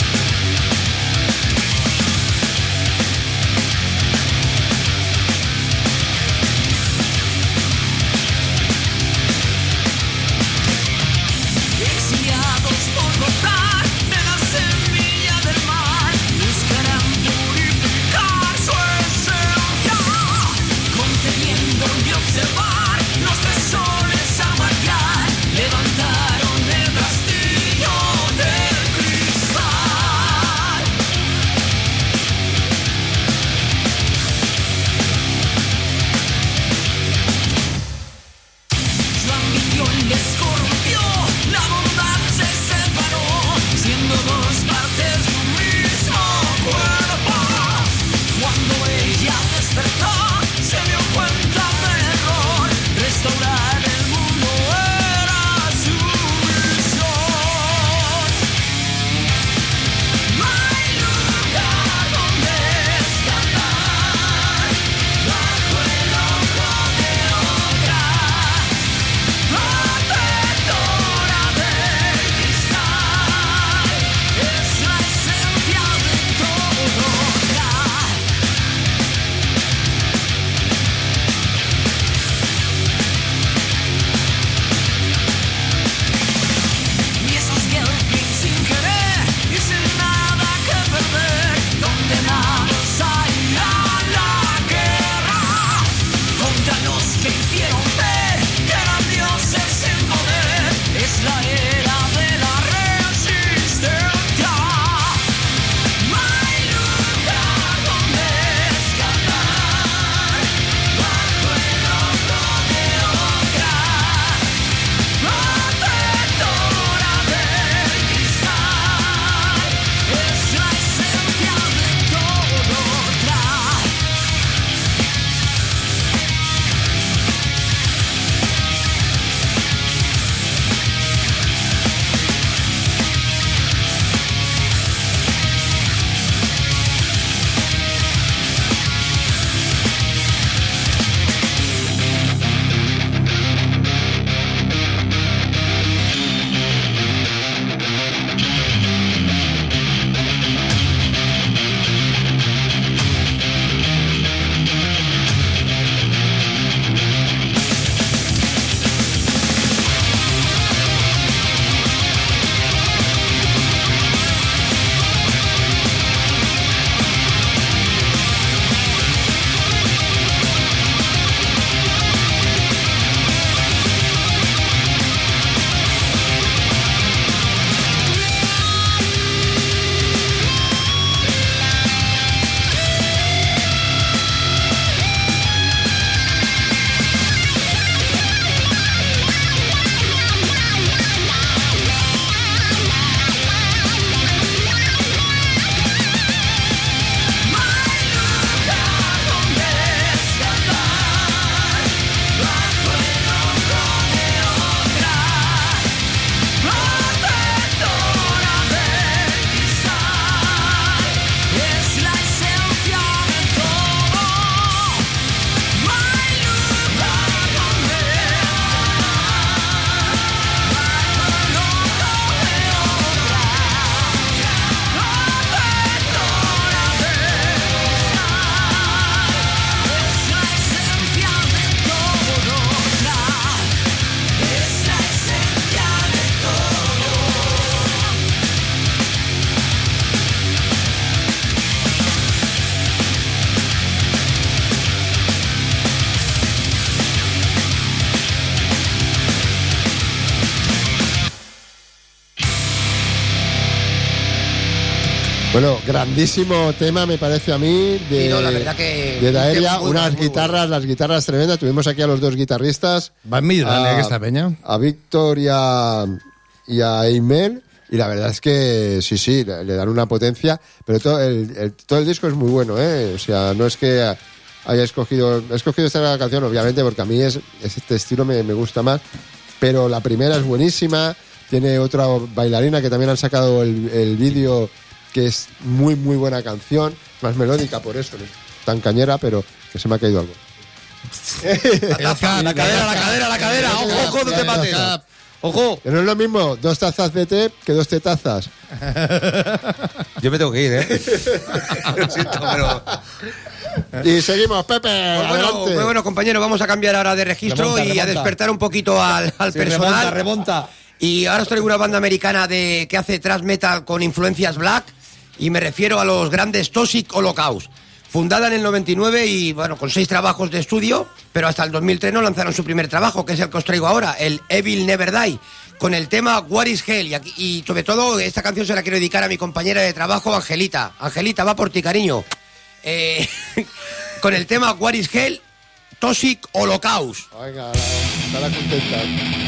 Speaker 6: Bueno, grandísimo tema me parece a mí de,
Speaker 7: Sí, no, la verdad que
Speaker 6: de
Speaker 7: un
Speaker 6: Daeria,
Speaker 7: tema muy
Speaker 6: unas
Speaker 7: bueno, muy
Speaker 6: guitarras, las guitarras tremendas. Tuvimos aquí a los dos guitarristas.
Speaker 2: Van millorant,
Speaker 6: a-
Speaker 2: eh, aquesta penya.
Speaker 6: A Víctor y a, y a Eimel. Y la verdad es que sí, sí, le, le dan una potencia. Pero todo el, el- todo el disco es muy bueno, ¿eh? O sea, no es que haya escogido... He escogido esta canción, obviamente, porque a mí es, este estilo me, me gusta más. Pero la primera es buenísima. Tiene otra bailarina que también han sacado el, el vídeo, que es muy, muy buena canción. Más melódica, por eso. No es tan cañera, pero que se me ha caído algo.
Speaker 4: La cadera, la cadera, la cadera. Ojo, ojo, no te mates. Ojo.
Speaker 6: Que no es lo mismo dos tazas de té que dos tetazas.
Speaker 8: Yo me tengo que ir, ¿eh?
Speaker 4: Lo siento, pero...
Speaker 6: Y seguimos, Pepe,
Speaker 7: Pues bueno,
Speaker 6: adelante.
Speaker 7: pues bueno, compañero, vamos a cambiar ahora de registro
Speaker 8: Remonta,
Speaker 7: y a
Speaker 8: remonta.
Speaker 7: despertar un poquito al, al
Speaker 8: Sí,
Speaker 7: personal.
Speaker 8: remonta, remonta.
Speaker 7: Y ahora os traigo una banda americana de que hace thrash metal con influencias black, y me refiero a los grandes Toxic Holocaust. Fundada en el noventa y nueve y bueno, con seis trabajos de estudio, pero hasta el dos mil tres no lanzaron su primer trabajo, que es el que os traigo ahora, el Evil Never Die, con el tema What is Hell. Y, aquí- y sobre todo esta canción se la quiero dedicar a mi compañera de trabajo, Angelita. Angelita, va por ti, cariño. Eh, con el tema What is Hell, Toxic Holocaust.
Speaker 6: Venga, la- estará contenta.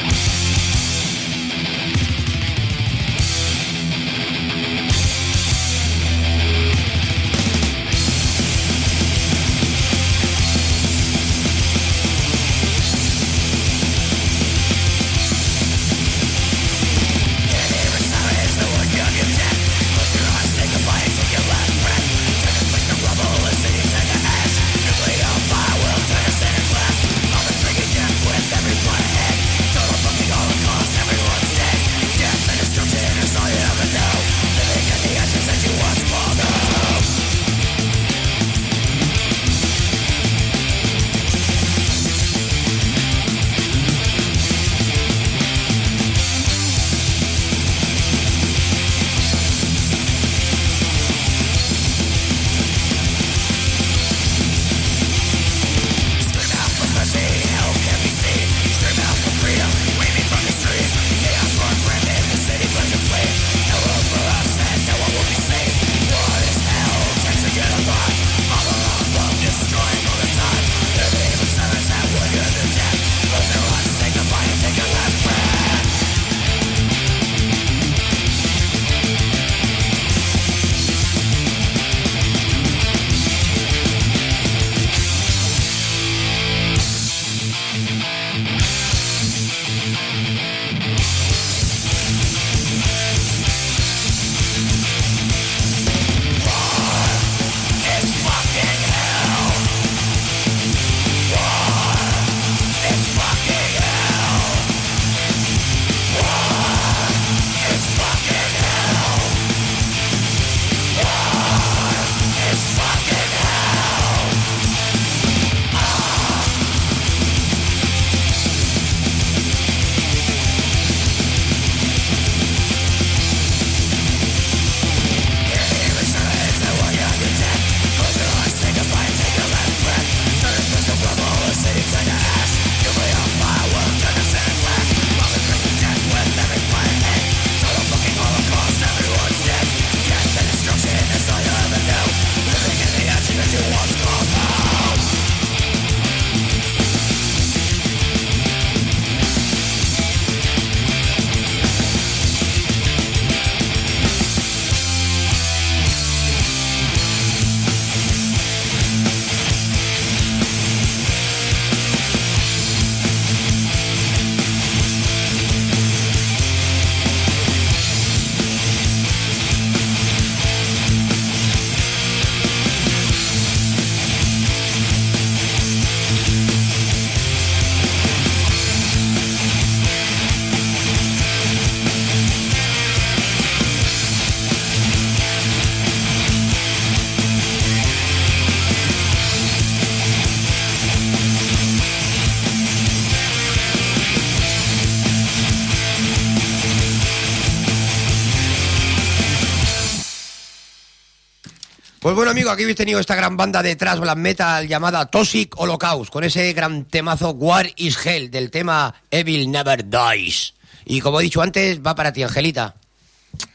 Speaker 7: Pues bueno, amigo, aquí habéis tenido esta gran banda de thrash black metal llamada Toxic Holocaust, con ese gran temazo War is Hell, del tema Evil Never Dies. Y como he dicho antes, va para ti, Angelita.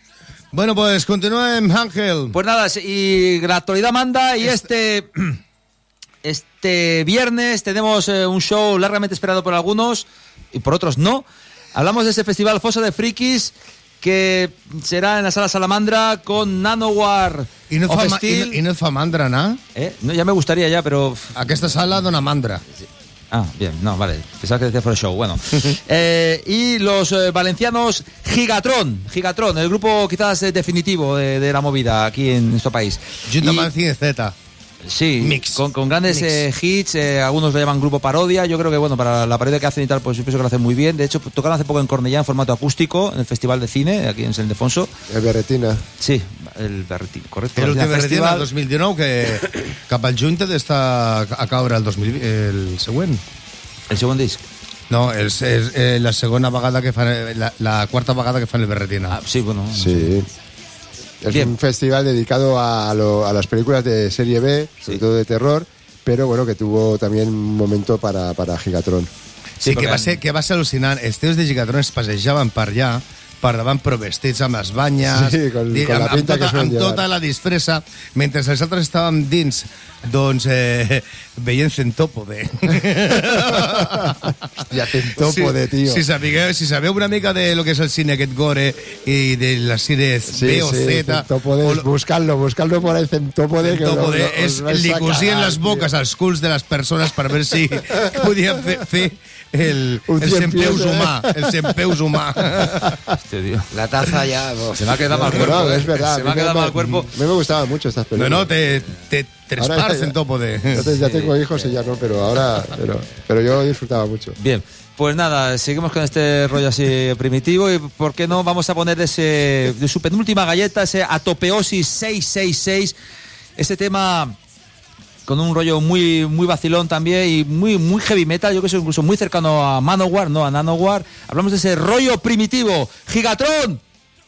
Speaker 2: Bueno, pues continuem, Ángel.
Speaker 8: Pues nada, y la actualidad manda y este... Este viernes tenemos eh, un show largamente esperado por algunos y por otros no. Hablamos de ese festival Fosa de Frikis que será en la Sala Salamandra con Nanowar
Speaker 2: I no,
Speaker 8: of
Speaker 2: fa,
Speaker 8: Steel.
Speaker 2: i, no, I no et fa mandra anar?
Speaker 8: Eh? No, ya me gustaría ya, pero...
Speaker 2: Aquesta sala dona mandra.
Speaker 8: Ah, bien, no, vale. Pensaba que decía por el show, bueno. eh, y los eh, valencianos Gigatron, Gigatron, el grupo quizás eh, definitivo de, de la movida aquí en nuestro país.
Speaker 2: Juntament y... Z.
Speaker 8: Sí,
Speaker 2: Mix.
Speaker 8: Con, con grandes
Speaker 2: Mix.
Speaker 8: Eh, hits, eh, algunos lo llaman grupo parodia. Yo creo que, bueno, para la parodia que hacen y tal, pues yo pienso que lo hacen muy bien. De hecho, tocaron hace poco en Cornellá en formato acústico, en el Festival de Cine, aquí en San Ildefonso.
Speaker 6: El Berretina.
Speaker 8: Sí, el Berretina, correcto.
Speaker 2: El últim Berretina el dos mil dinou, que cap al juny té d'estar a caure el, dos mil, el següent.
Speaker 8: El segon disc?
Speaker 2: No, és, és eh, la segona vegada que fan, la, la quarta vegada que fan el Berretina.
Speaker 8: Ah, sí, bueno.
Speaker 6: Sí. Es
Speaker 8: Bien.
Speaker 6: un festival dedicado a, lo, a las películas de serie B, sobre
Speaker 8: Sí.
Speaker 6: todo de terror, pero bueno, que tuvo también un momento para, para Gigatron.
Speaker 2: Sí, que va, ser, que va ser al·lucinant. Els teus de Gigatron es passejaven per allà, per davant però vestits amb les banyes,
Speaker 6: Sí, con-
Speaker 2: di-
Speaker 6: con la
Speaker 2: amb, amb,
Speaker 6: pinta que
Speaker 2: tota,
Speaker 6: suelen
Speaker 2: amb
Speaker 6: llevar.
Speaker 2: tota la disfressa, mentre els altres estàvem dins, doncs, eh, veient Centòpode.
Speaker 6: Hòstia, Centòpode,
Speaker 2: sí,
Speaker 6: tío.
Speaker 2: Si sabeu, si sabeu una mica de lo que és el cine aquest gore i de les cines
Speaker 6: Sí,
Speaker 2: B o
Speaker 6: sí,
Speaker 2: Z,
Speaker 6: Centòpode,
Speaker 2: o lo-
Speaker 6: buscadlo, buscadlo por ahí, Centòpode. que
Speaker 2: Centòpode,
Speaker 6: lo- lo-
Speaker 2: és,
Speaker 6: os vais
Speaker 2: li
Speaker 6: a
Speaker 2: cosien
Speaker 6: cagar,
Speaker 2: les
Speaker 6: tío.
Speaker 2: boques als culs de les persones per veure si podien fer, fer el,
Speaker 6: Un
Speaker 2: el
Speaker 6: cien
Speaker 2: centpeus
Speaker 6: pies, eh?
Speaker 2: humà, el centpeus humà.
Speaker 8: Hostia, tío.
Speaker 7: La taza ya...
Speaker 8: Se me ha quedado mal
Speaker 6: No,
Speaker 8: cuerpo.
Speaker 6: no,
Speaker 8: eh.
Speaker 6: es verdad.
Speaker 8: Se me ha
Speaker 6: a mí
Speaker 8: quedado mal cuerpo.
Speaker 6: A mí me gustaban mucho estas
Speaker 2: No,
Speaker 6: películas.
Speaker 2: no, te, te tres
Speaker 6: Ahora
Speaker 2: parts
Speaker 6: ya-
Speaker 2: Centòpode.
Speaker 6: Ya, te- ya tengo hijos y ya no, pero ahora... Pero, pero yo disfrutaba mucho.
Speaker 8: Bien, pues nada, seguimos con este rollo así primitivo y ¿por qué no vamos a poner ese de su penúltima galleta, ese Atopeosis seiscientos sesenta y seis, ese tema con un rollo muy muy vacilón también y muy muy heavy metal, yo creo que es incluso muy cercano a Manowar, no a Nanowar. Hablamos de ese rollo primitivo, Gigatron.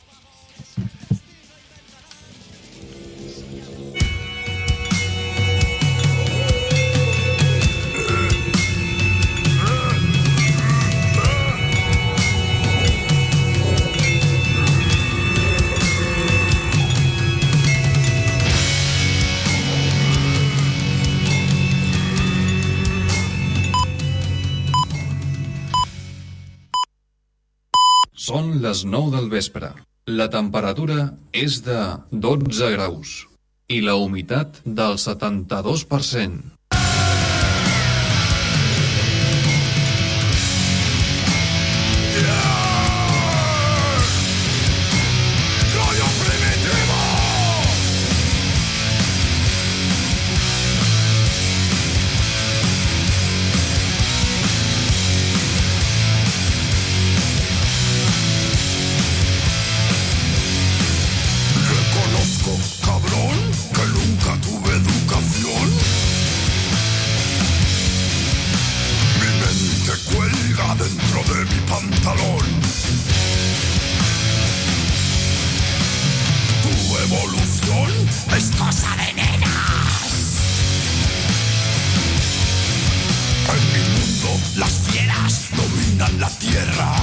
Speaker 11: Són les nou del vespre. La temperatura és de dotze graus i la humitat del setanta-dos per cent.
Speaker 10: Reconozco, cabrón, que nunca tuve educación. Mi mente cuelga dentro de mi pantalón. Tu evolución es cosa de nenas. En mi mundo las fieras dominan la tierra.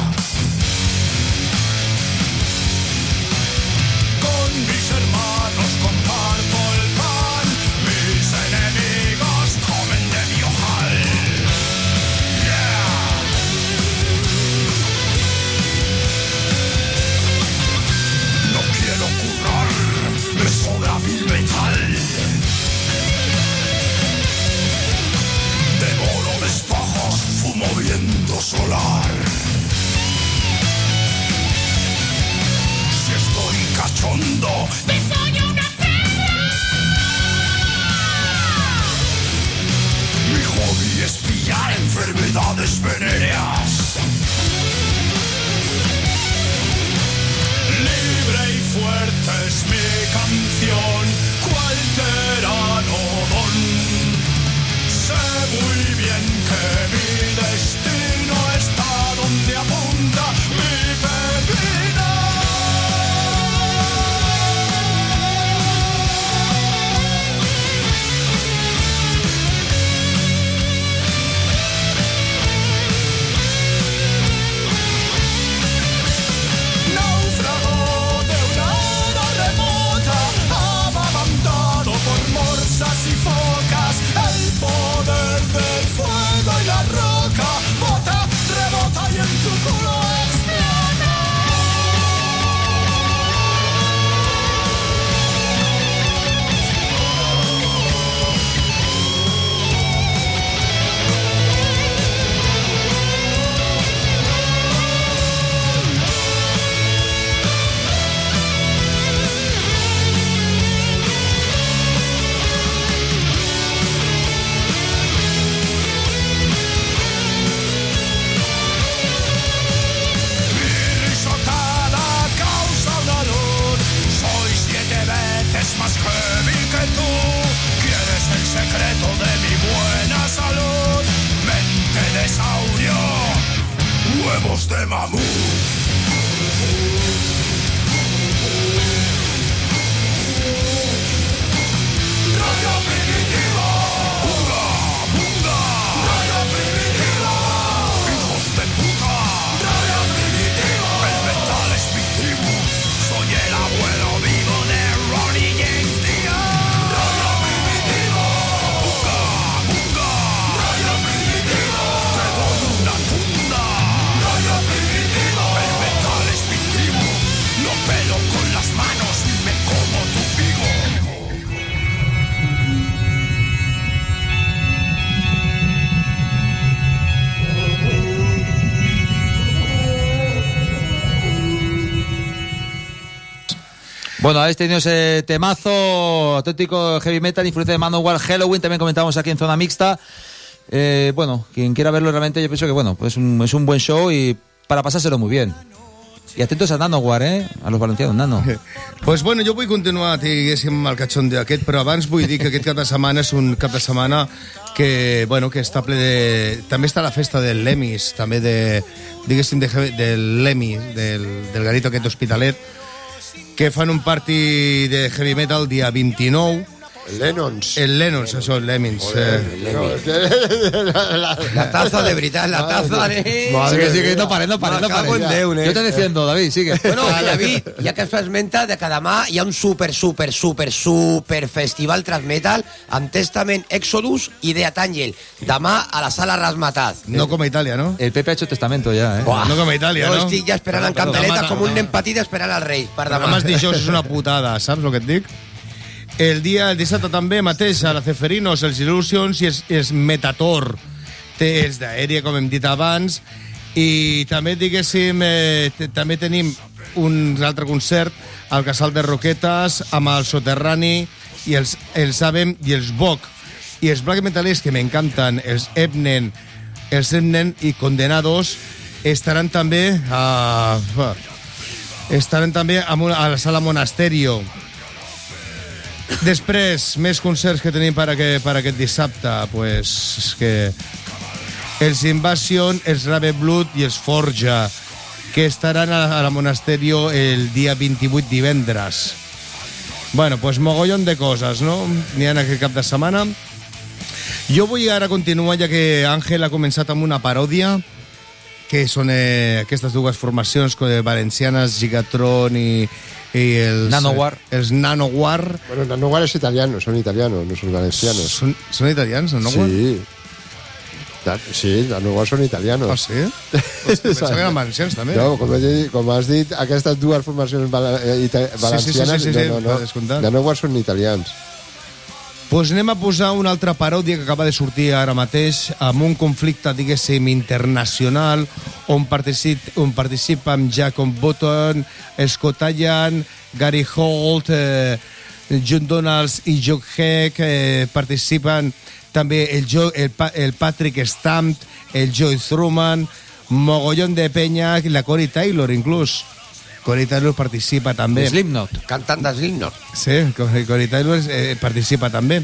Speaker 10: Con mis hermanos comparto el pan, mis enemigos comen de mi ojal. Yeah. No quiero currar, me sobra mil metal. Devoro despojos, fumo viento solar.
Speaker 8: Bueno, habéis tenido ese temazo auténtico heavy metal, influencia de Manowar, Halloween, también comentábamos aquí en Zona Mixta. Eh, bueno, quien quiera verlo realmente, yo pienso que bueno, pues un, es un buen show y para pasárselo muy bien. I atentos a Nanowar, eh? A los valencianos, Nano.
Speaker 2: Pues bueno, jo vull continuar, diguéssim, amb el cachondeo aquest, però abans vull dir que aquest cap de setmana és un cap de setmana que, bueno, que està ple de... També està la festa del Lemis, també de, diguéssim, de, del Lemis, del, del garito aquest hospitalet, que fan un party de heavy metal el dia vint-i-nou.
Speaker 6: El Lennons.
Speaker 2: El Lennons, això, el Lemmings.
Speaker 6: Joder,
Speaker 2: eh.
Speaker 6: no, la,
Speaker 7: la, la taza de veritat, la taza de...
Speaker 8: Madre, sí, sí, no pare, no pare, no pare.
Speaker 7: Déu, eh?
Speaker 8: Jo te defiendo, David, sigue.
Speaker 7: Bueno, David, ja que es fa esmenta de que demà hi ha un super, super, super, super festival transmetal amb Testament, Exodus i Death Angel. Demà a la sala Razmataz.
Speaker 2: No com a Itàlia, no?
Speaker 8: El Pepe ha hecho testamento ja, eh?
Speaker 2: Buah. No com a Itàlia,
Speaker 7: no?
Speaker 2: no?
Speaker 7: Jo estic ja esperant en candeleta com un nen petit esperant al rei per demà.
Speaker 2: Demà dijous és una putada, saps el que et dic? El dia, el dissabte també mateix a la Ceferinos, els Illusions i els, els Metator. Té els d'Aèria, com hem dit abans, i també, diguéssim, eh, també tenim un altre concert al Casal de Roquetes amb el Soterrani i els, els Sabem i els Boc. I els Black Metalers, que m'encanten, els Ebnen, els Ebnen i Condenados, estaran també a... estaran també a, a la Sala Monasterio. Després, més concerts que tenim per, aquest, per aquest dissabte, pues, és que els Invasion, els Rave Blood i els Forja, que estaran a, a la Monasterio el dia vint-i-vuit divendres. Bueno, pues mogollón de coses, no? N'hi ha aquest cap de setmana. Jo vull ara continuar, ja que Àngel ha començat amb una paròdia, que són eh, aquestes dues formacions valencianes, Gigatron i... y el,
Speaker 8: Nanowar.
Speaker 2: Els Nanowar.
Speaker 6: Bueno, Nanowar es italiano, son italianos, no son valencianos.
Speaker 2: ¿Son, son italianos, Nanowar?
Speaker 6: Sí. Sí, Nanowar són italianos.
Speaker 2: Ah, sí? Pues pensava que eren valencians, també.
Speaker 6: No, com, dit, com has dit, aquestes dues formacions val valencianes,
Speaker 2: sí, sí, sí, sí, sí,
Speaker 6: no, no, no. Nanowar són italians.
Speaker 2: Pues anem a posar una altra paròdia que acaba de sortir ara mateix amb un conflicte, diguéssim, internacional on, particip, on participen Jacob Button, Scott Allan, Gary Holt, eh, John Donalds i Joe Heck, eh, participen també el, jo, el, el Patrick Stamp, el Joy Truman, mogollón de penya, la Corey Taylor inclús. Corey Taylor participa també.
Speaker 8: Slipknot.
Speaker 7: Cantant de Slipknot.
Speaker 2: Sí, Corey Taylor eh, participa també.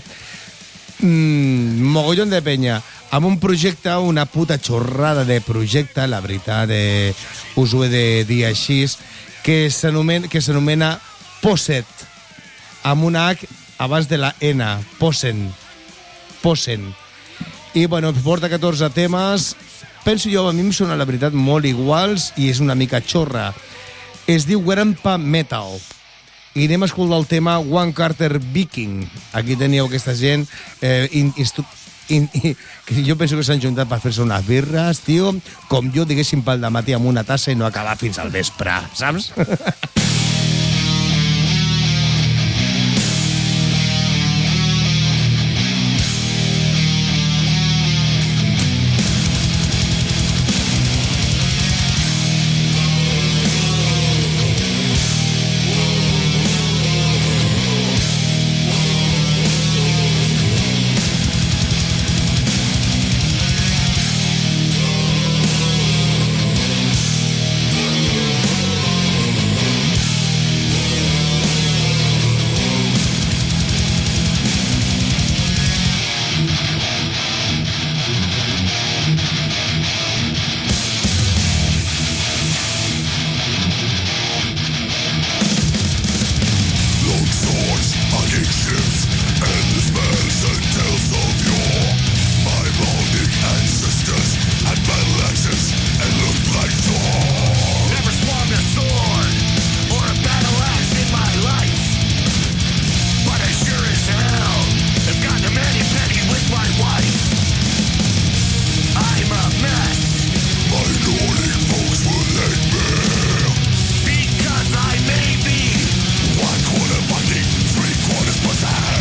Speaker 2: Mm, mogollón de penya. Amb un projecte, una puta xorrada de projecte, la veritat, eh, us ho he de dir així, que s'anomena que s'anomena Poset, amb una H abans de la N, Posen. Posen. I, bueno, porta catorze temes. Penso jo, a mi em sona, la veritat, molt iguals i és una mica xorra. Es diu Grandpa Metal. I anem a escoltar el tema One Carter Viking. Aquí teníeu aquesta gent eh, in, in, in, que jo penso que s'han juntat per fer-se unes birres, tio, com jo diguéssim pel dematí amb una tassa i no acabar fins al vespre, saps?
Speaker 10: One quarter Viking, three quarters Poseidon.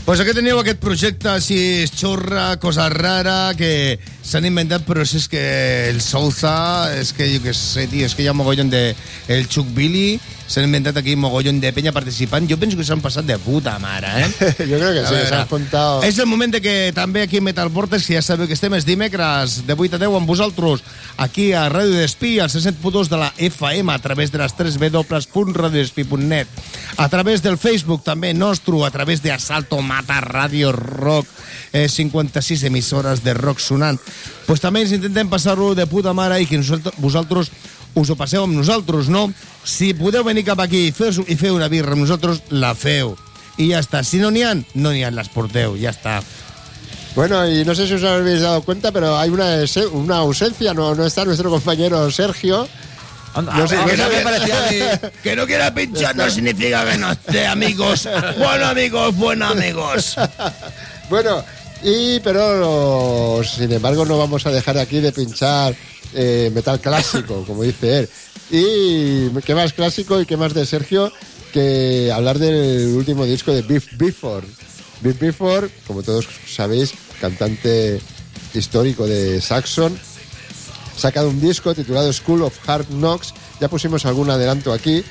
Speaker 2: Pues aquí teniu aquest projecte així xorra, cosa rara, que s'han inventat, però és que el Sousa, és que jo què sé, tio, és que hi ha mogollon de... El Chuck Billy, s'han inventat aquí mogollón de penya participant. Jo penso que s'han passat de puta mare, eh?
Speaker 6: Yo creo que sí, s'han contado...
Speaker 2: És el moment de que també aquí a Metal Vortex, que ja sabeu que estem els dimecres de vuit a deu amb vosaltres, aquí a Ràdio Despí, al cent set punt dos de la F M, a través de les tres w punt radio despí punt net, a través del Facebook també nostre, a través de Asalto Mata Radio Rock, eh, cinquanta-sis emissores de rock sonant. Pues també ens intentem passar-ho de puta mare i que nosaltres, vosaltres us ho passeu amb nosaltres, no? Si podeu venir cap aquí i fer, i fer una birra amb nosaltres, la feu. I ja està. Si no n'hi ha, no n'hi ha, les porteu. Ja està.
Speaker 6: Bueno, y no sé si os habéis dado cuenta, pero hay una, una ausencia. No, no está nuestro compañero Sergio.
Speaker 2: No sé, que, no me parecía que no quiera pinchar no significa que no esté, amigos. Bueno, amigos, bueno, amigos.
Speaker 6: Bueno, y pero sin embargo no vamos a dejar aquí de pinchar eh, metal clásico, como dice él. Y qué más clásico y qué más de Sergio que hablar del último disco de Biff Bifford. Biff Bifford, como todos sabéis, cantante histórico de Saxon, ha sacado un disco titulado School of Hard Knocks. Ya pusimos algún adelanto aquí.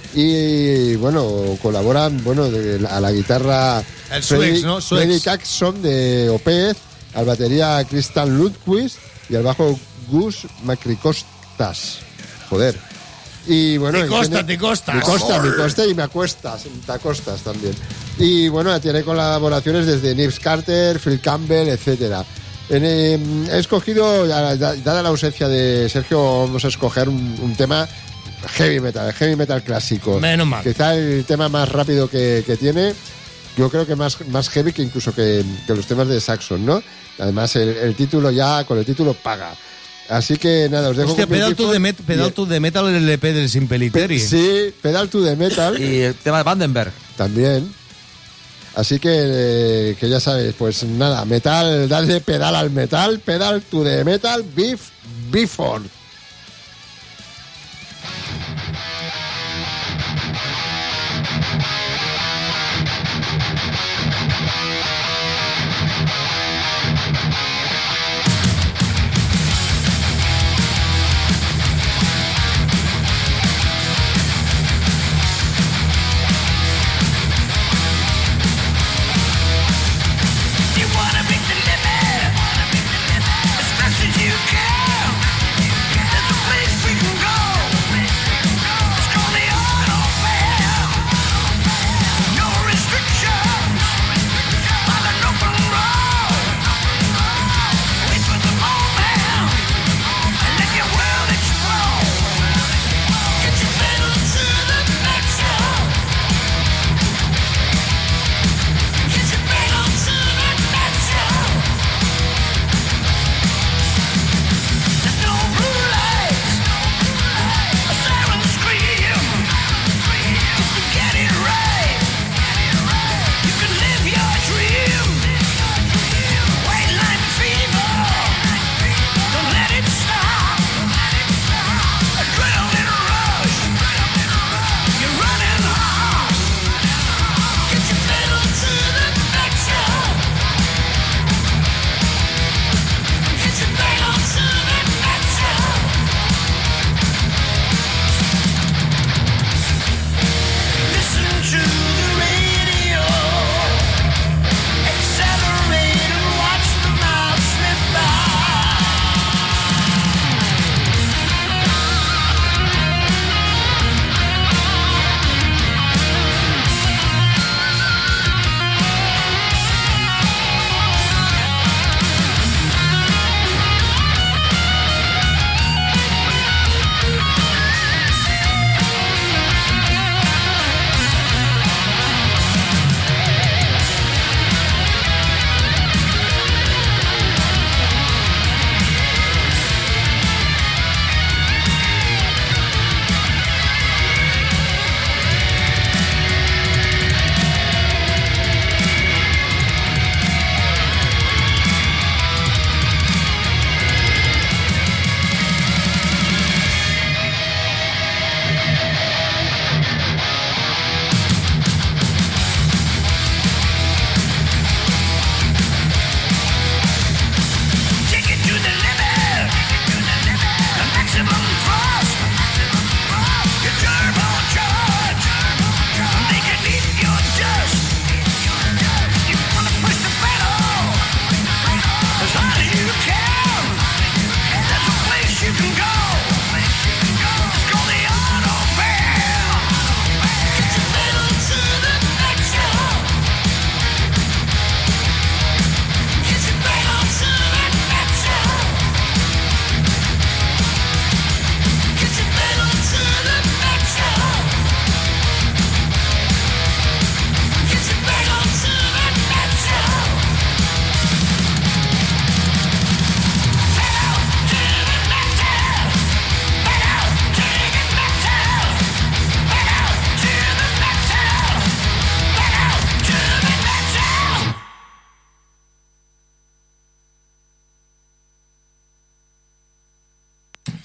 Speaker 6: Y bueno, colaboran bueno de, a la guitarra
Speaker 2: el
Speaker 6: Freddy,
Speaker 2: Swex, ¿no?
Speaker 6: Freddy Caxson de Opeth, al batería Christian Lundquist y al bajo Gus Macricostas. Joder. Y bueno,
Speaker 2: te costa,
Speaker 6: tiene,
Speaker 2: te costas.
Speaker 6: Me costa, me costa y me acuestas, te acostas también. Y bueno, tiene colaboraciones desde Nibs Carter, Phil Campbell, etcétera. En, eh, he escogido, dada la ausencia de Sergio, vamos a escoger un, un tema heavy metal, heavy metal clásico.
Speaker 2: Menos mal.
Speaker 6: Quizá el tema más rápido que, que tiene, yo creo que más, más heavy que incluso que, que los temas de Saxon, ¿no? Además, el, el título ya, con el título paga. Así que nada, os dejo
Speaker 2: Hostia,
Speaker 6: con
Speaker 2: Pedal to the, met, pedal to the Metal, el L P del Simpeliteri.
Speaker 6: Pe sí, Pedal to the Metal.
Speaker 8: Y el tema de Vandenberg.
Speaker 6: También. Así que, eh, que ya sabéis, pues nada, metal, dadle pedal al metal, Pedal to the Metal, Biff Bifford.
Speaker 10: You wanna make the limit as fast as you can.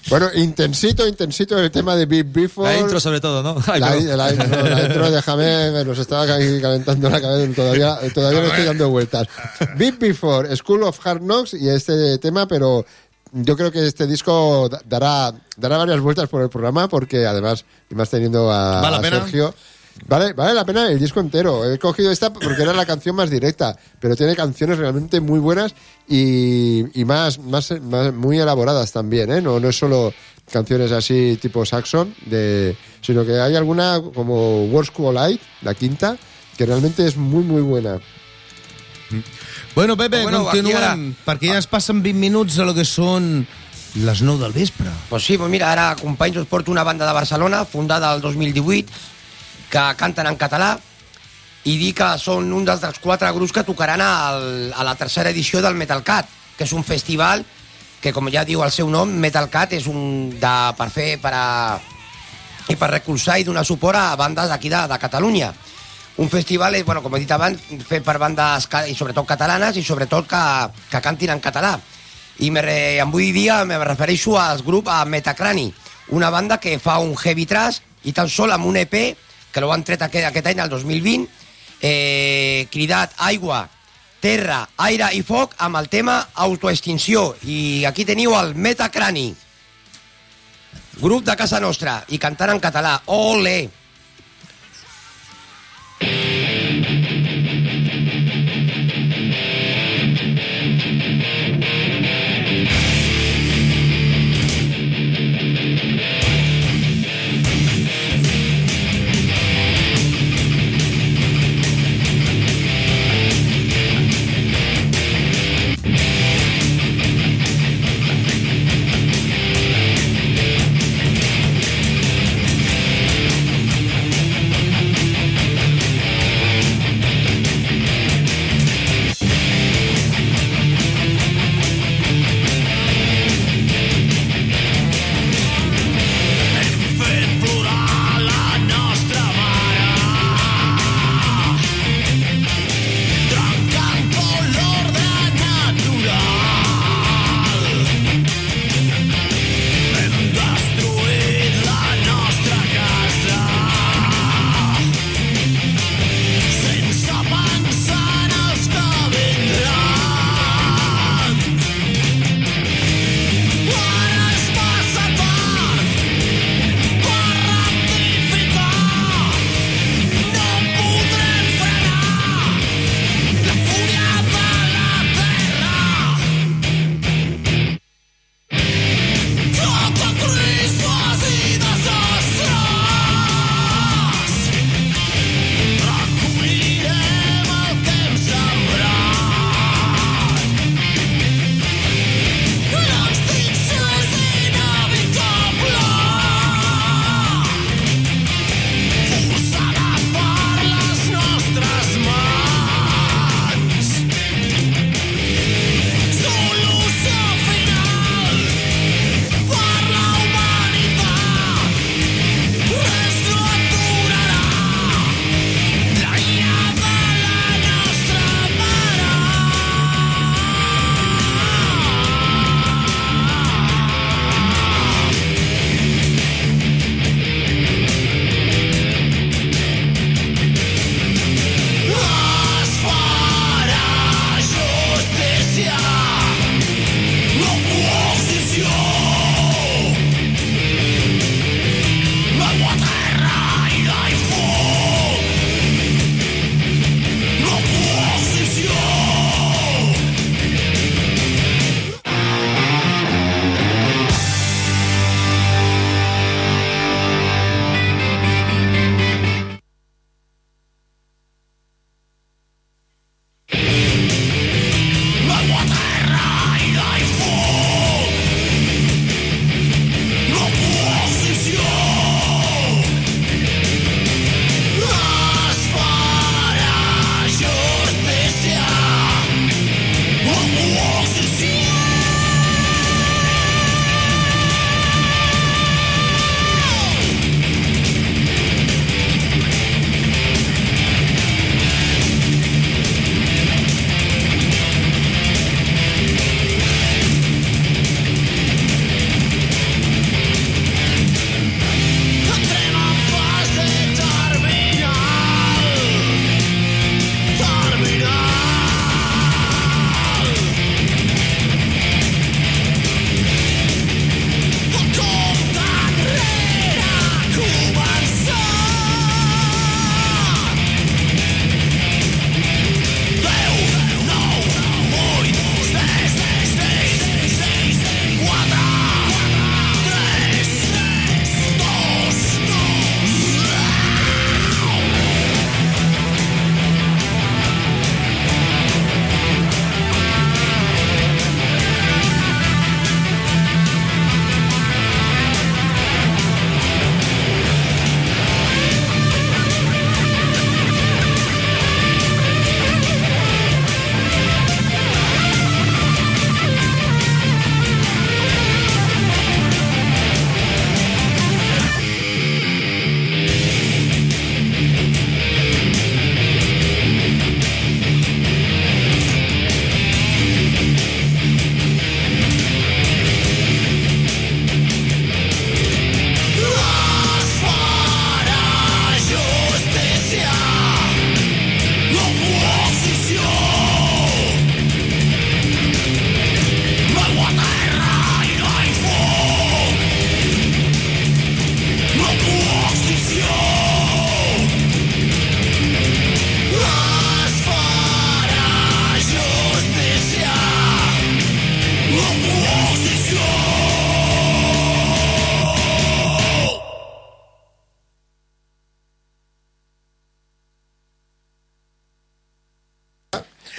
Speaker 6: Bueno, intensito, intensito el tema de Beat Before.
Speaker 8: La intro sobre todo, ¿no? Ay,
Speaker 6: la,
Speaker 8: pero...
Speaker 6: la, intro, la intro, déjame, nos estaba calentando la cabeza, todavía, todavía no estoy dando vueltas. Beat Before, School of Hard Knocks y este tema, pero yo creo que este disco dará, dará varias vueltas por el programa porque además, y más teniendo a,
Speaker 4: ¿Vale la
Speaker 6: a
Speaker 4: pena?
Speaker 6: Sergio... Vale, vale la pena el disco entero. He cogido esta porque era la canción más directa, pero tiene canciones realmente muy buenas y, y más, más, más muy elaboradas también, ¿eh? No, no es solo canciones así tipo Saxon, de, sino que hay alguna como World School Light, la quinta, que realmente és muy, muy buena.
Speaker 2: Bueno, Pepe,
Speaker 7: Bueno,
Speaker 2: continuem, perquè ja es passen vint minuts a lo que són les nou del vespre.
Speaker 7: Pues sí, pues mira, ara, companys, us porto una banda de Barcelona, fundada el dos mil divuit, que canten en català, i dir que són un dels, dels quatre grups que tocaran al, a la tercera edició del Metalcat, que és un festival que, com ja diu el seu nom, Metalcat és un de, per fer per a, i per recolzar i donar suport a bandes d'aquí de, de Catalunya. Un festival, bueno, com he dit abans, fet per bandes i sobretot catalanes i sobretot que, que cantin en català. I me, en vull dir, me refereixo al grup a Metacrani, una banda que fa un heavy thrash i tan sol amb un E P que l'ho han tret aquest, aquest any, el dos mil vint, eh, cridat Aigua, Terra, Aire i Foc, amb el tema Autoextinció. I aquí teniu el Metacrani, grup de casa nostra, i cantant en català. Ole!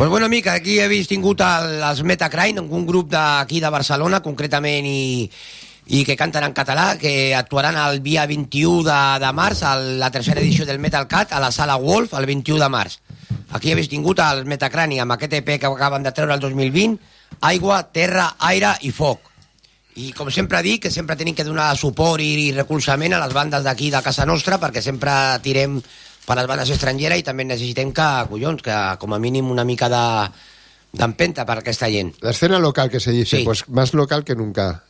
Speaker 7: Pues bueno, mica, aquí he vist tingut el, els Metacrine, un grup d'aquí de Barcelona, concretament, i, i que canten en català, que actuaran el dia vint-i-u de, de març, a la tercera edició del Metal Cat, a la Sala Wolf, el vint-i-u de març. Aquí he vist tingut el Metacrani, amb aquest E P que acaben de treure el dos mil vint, Aigua, Terra, Aire i Foc. I com sempre dic, que sempre tenim que donar suport i, i recolzament a les bandes d'aquí de casa nostra, perquè sempre tirem per les bandes estrangeres i també necessitem que, collons, que com a mínim una mica de d'empenta per aquesta gent.
Speaker 6: La escena local que se dice, sí. Pues más local que nunca.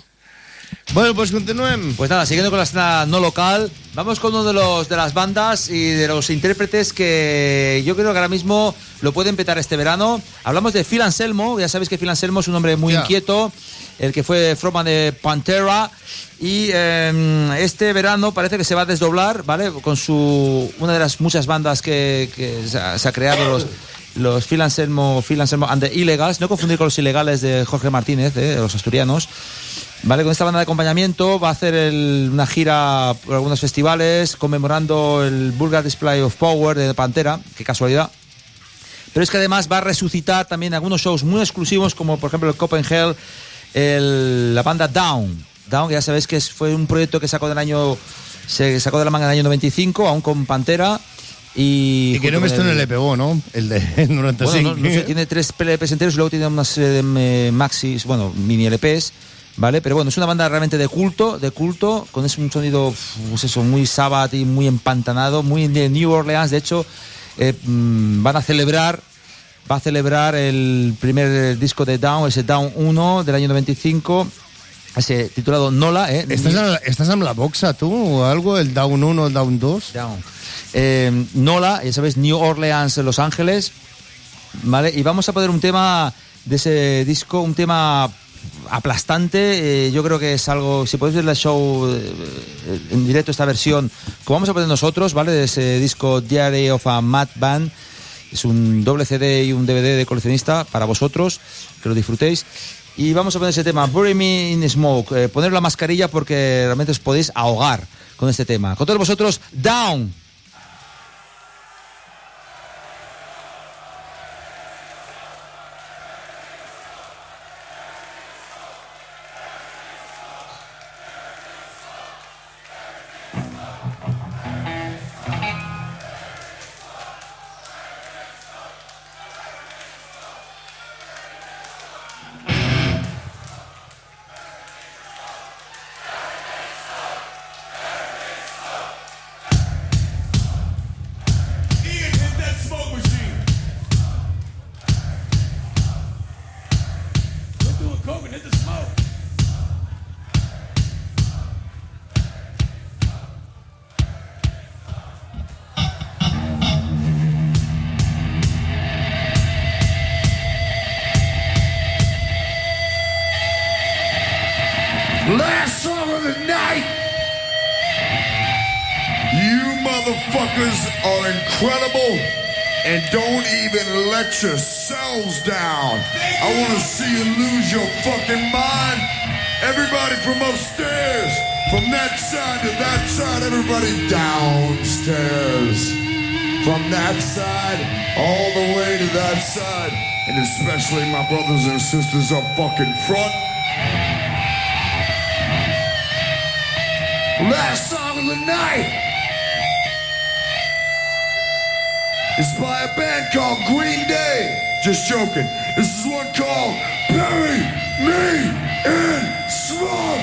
Speaker 2: Bueno, pues continuem.
Speaker 8: Pues nada, siguiendo con la escena no local, vamos con uno de los de las bandas y de los intérpretes que yo creo que ahora mismo lo pueden petar este verano. Hablamos de Phil Anselmo. Ya sabéis que Phil Anselmo es un hombre muy yeah. inquieto, el que fue frontman de Pantera, y eh, este verano parece que se va a desdoblar, ¿vale? Con su una de las muchas bandas que, que se, ha, se ha creado, los los Phil Anselmo, Phil Anselmo and the Illegals, no confundir con los Ilegales de Jorge Martínez, eh, los asturianos. Vale, con esta banda de acompañamiento va a hacer el, una gira por algunos festivales conmemorando el Vulgar Display of Power de Pantera, qué casualidad. Pero es que además va a resucitar también algunos shows muy exclusivos, como por ejemplo el Copenhagen, el, la banda Down. Down, que ya sabéis que es, fue un proyecto que sacó del año, se sacó de la manga en el año noventa y cinco, aún con Pantera. Y,
Speaker 2: y que no me esto en el pegó, ¿no? El de el noventa y cinco.
Speaker 8: Bueno, no, no sé, tiene tres L Pes enteros y luego tiene una serie de eh, maxis, bueno, mini L Pes. ¿Vale? Pero bueno, es una banda realmente de culto, de culto, con ese, un sonido, pues eso, muy Sabbath y muy empantanado, muy de New Orleans. De hecho, eh, van a celebrar, va a celebrar el primer disco de Down, ese Down uno del año noventa y cinco, ese titulado Nola. ¿eh?
Speaker 2: ¿Estás, en la, ¿Estás en la boxa tú o algo? ¿El Down uno, el Down dos?
Speaker 8: Down. Eh, Nola, ya sabéis, New Orleans, Los Ángeles, ¿vale? Y vamos a poner un tema de ese disco, un tema aplastante. Eh, yo creo que es algo, si podéis ver el show eh, en directo, esta versión como vamos a poner nosotros, ¿vale? De ese disco Diary of a Mad Band, es un doble C D y un D V D de coleccionista para vosotros, que lo disfrutéis. Y vamos a poner ese tema, Bury Me in Smoke, eh, poner la mascarilla porque realmente os podéis ahogar con este tema. Con todos vosotros, Down.
Speaker 10: Last song of the night. You motherfuckers are incredible and don't even let yourselves down. I want to see you lose your fucking mind. Everybody from upstairs, from that side to that side, everybody downstairs. From that side all the way to that side, and especially my brothers and sisters up fucking front. Last song of the night is by a band called Green Day. Just joking. This is one called Bury Me in Smoke.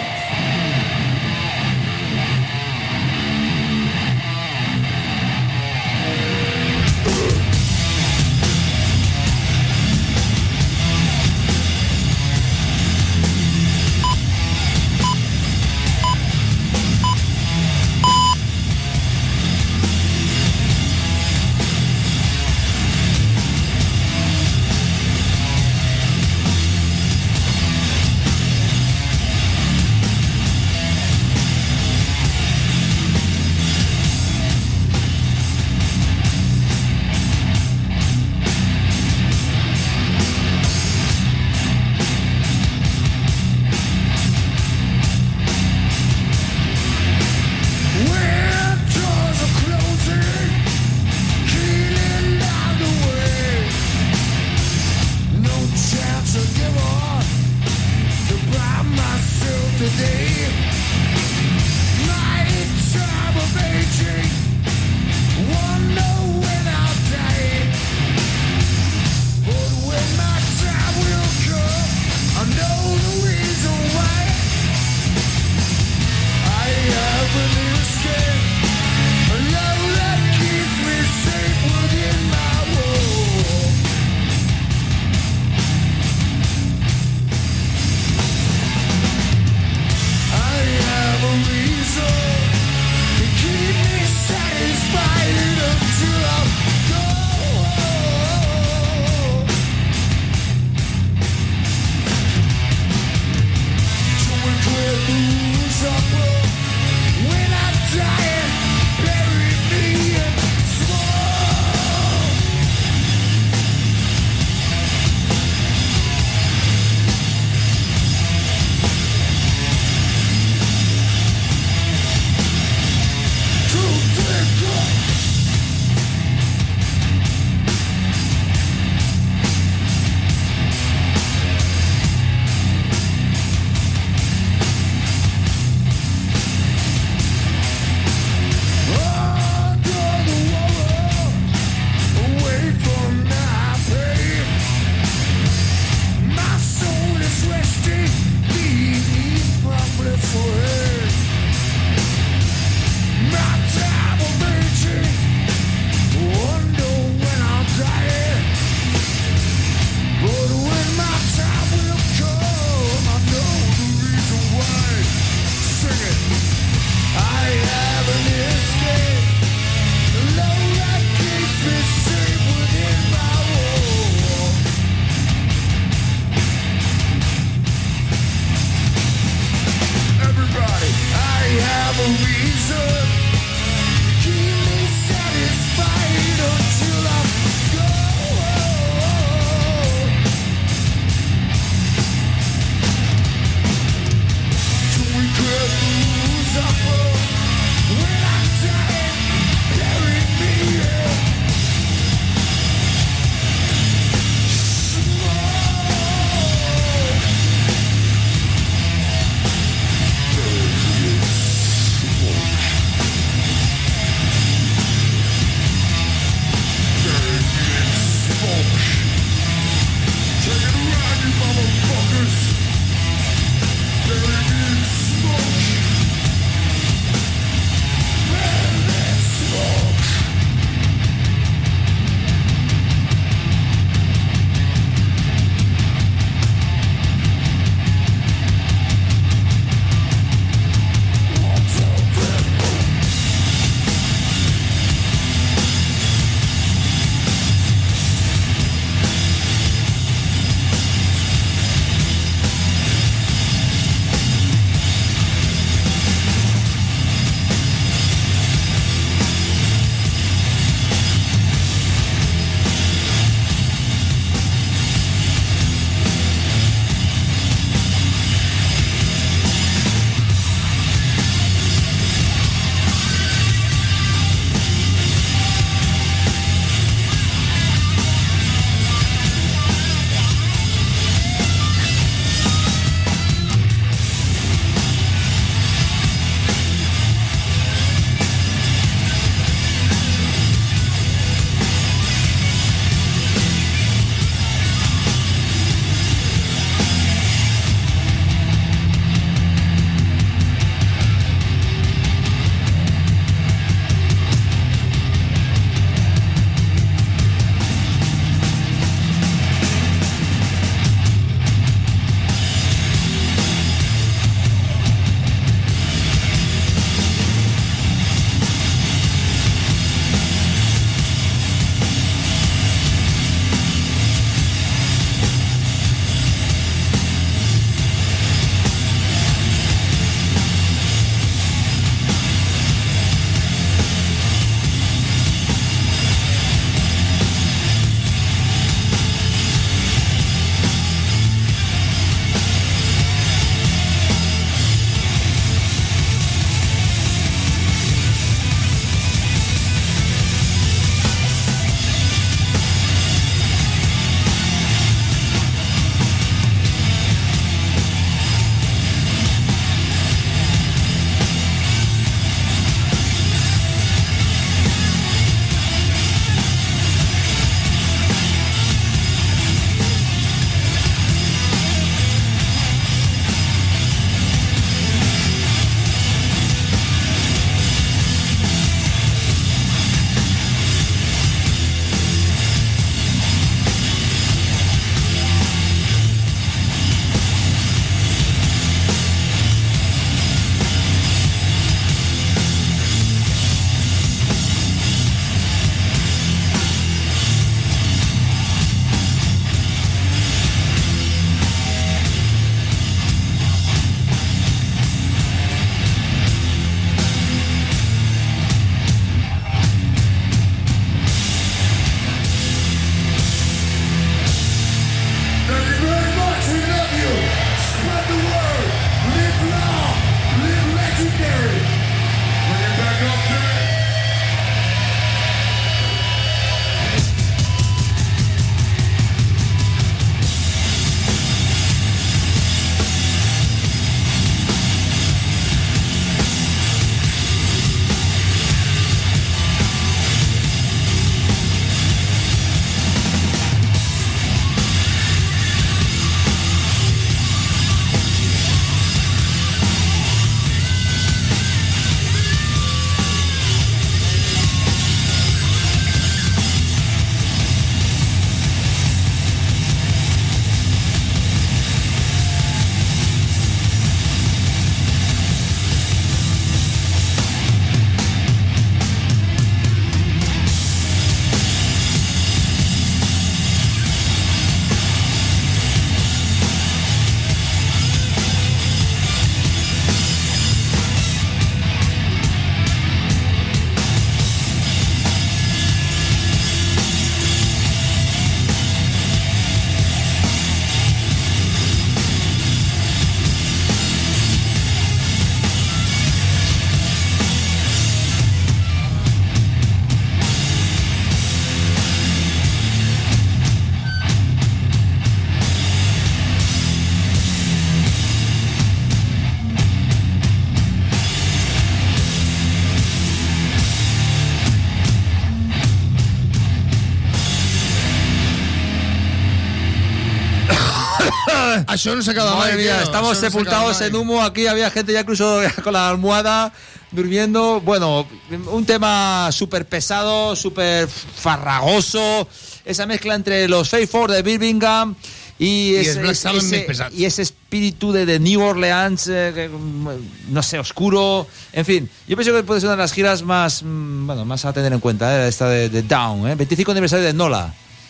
Speaker 2: Ah, això no s'acaba
Speaker 8: Madre
Speaker 2: mai,
Speaker 8: mía,
Speaker 2: tío.
Speaker 8: estamos
Speaker 2: Això no
Speaker 8: sepultados
Speaker 2: s'acaba
Speaker 8: en
Speaker 2: mai.
Speaker 8: humo. Aquí había gente ya incluso con la almohada durmiendo. Bueno, un tema súper pesado, súper farragoso. Esa mezcla entre los Fate Four de Birmingham y,
Speaker 2: Y
Speaker 8: ese,
Speaker 2: es Black
Speaker 8: ese-
Speaker 2: Sabbath
Speaker 8: ese-
Speaker 2: més pesat.
Speaker 8: y ese espíritu de, de New Orleans, eh, que, no sé, oscuro. En fin, yo pienso que puede ser una de las giras más, mm, bueno, más a tener en cuenta, eh, esta de, de Down, eh, veinticinco aniversario de Nola.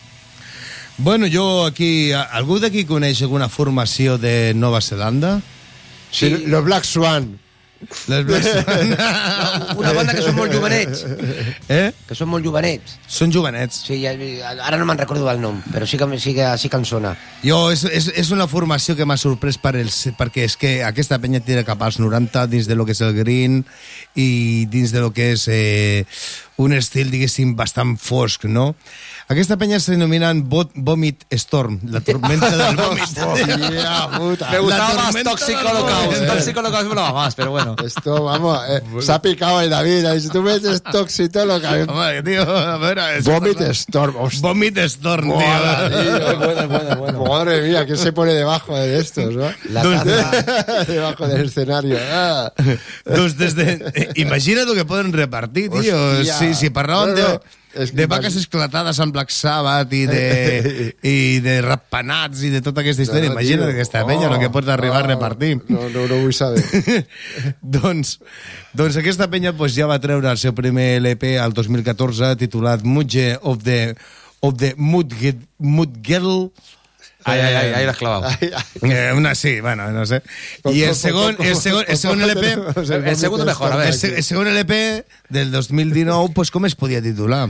Speaker 2: Bueno, jo aquí... Algú d'aquí coneix alguna formació de Nova Zelanda?
Speaker 6: Sí, los Black Swan.
Speaker 2: Les Black Swan.
Speaker 7: Una banda que són molt jovenets.
Speaker 2: Eh?
Speaker 7: Que són molt jovenets.
Speaker 2: Són jovenets.
Speaker 7: Sí, ja, ara no me'n recordo el nom, però sí que, sí que, sí que em sona.
Speaker 2: Jo, és, és, és una formació que m'ha sorprès per els, perquè és que aquesta penya tira cap als noranta dins de lo que és el green i dins de lo que és eh, un estil, diguéssim, bastant fosc, no? Aquesta penya se denominan Vomit Storm, la tormenta del vòmit.
Speaker 6: puta.
Speaker 8: Me gustaba
Speaker 2: La
Speaker 8: más
Speaker 2: tormenta
Speaker 8: Toxic
Speaker 2: del
Speaker 8: Holocaust.
Speaker 2: vòmit.
Speaker 8: Toxic Holocaust me más, pero bueno.
Speaker 6: Esto, vamos, eh, se ha picado el David. Si tú metes toxitolo,
Speaker 2: Home, tío, a veure...
Speaker 6: Vomit Storm. hostia.
Speaker 2: Vomit Storm,
Speaker 6: Mola,
Speaker 2: tío.
Speaker 6: tío.
Speaker 8: Bueno, bueno, bueno.
Speaker 6: Madre mía, ¿quién se pone debajo de estos, no?
Speaker 7: La taza...
Speaker 6: debajo del escenario. Ah.
Speaker 2: Doncs des de... eh, Imagina't el que poden repartir, tio.
Speaker 6: Hòstia.
Speaker 2: Si, si parlàvem
Speaker 6: No, no,
Speaker 2: de,
Speaker 6: és que
Speaker 2: de vaques
Speaker 6: imagina-
Speaker 2: esclatades amb Black Sabbath i de, i de rapanats i de tota aquesta història,
Speaker 6: No,
Speaker 2: imagina't
Speaker 6: tio.
Speaker 2: aquesta penya, el que pots arribar a
Speaker 6: Oh,
Speaker 2: repartir.
Speaker 6: No, no, no vull saber.
Speaker 2: doncs, doncs aquesta penya pues, ja va treure el seu primer L P al dos mil catorze titulat Mudge of the, of the Mudge, Mudgirl.
Speaker 8: Ay, ay, ay, ahí lo has clavado.
Speaker 2: Eh, una sí, bueno, no sé. Y el segon, el segon, el segon L P...
Speaker 8: El segundo mejor, a ver.
Speaker 2: El, se, el segon L P del dos mil dinou, pues, com es podia titular?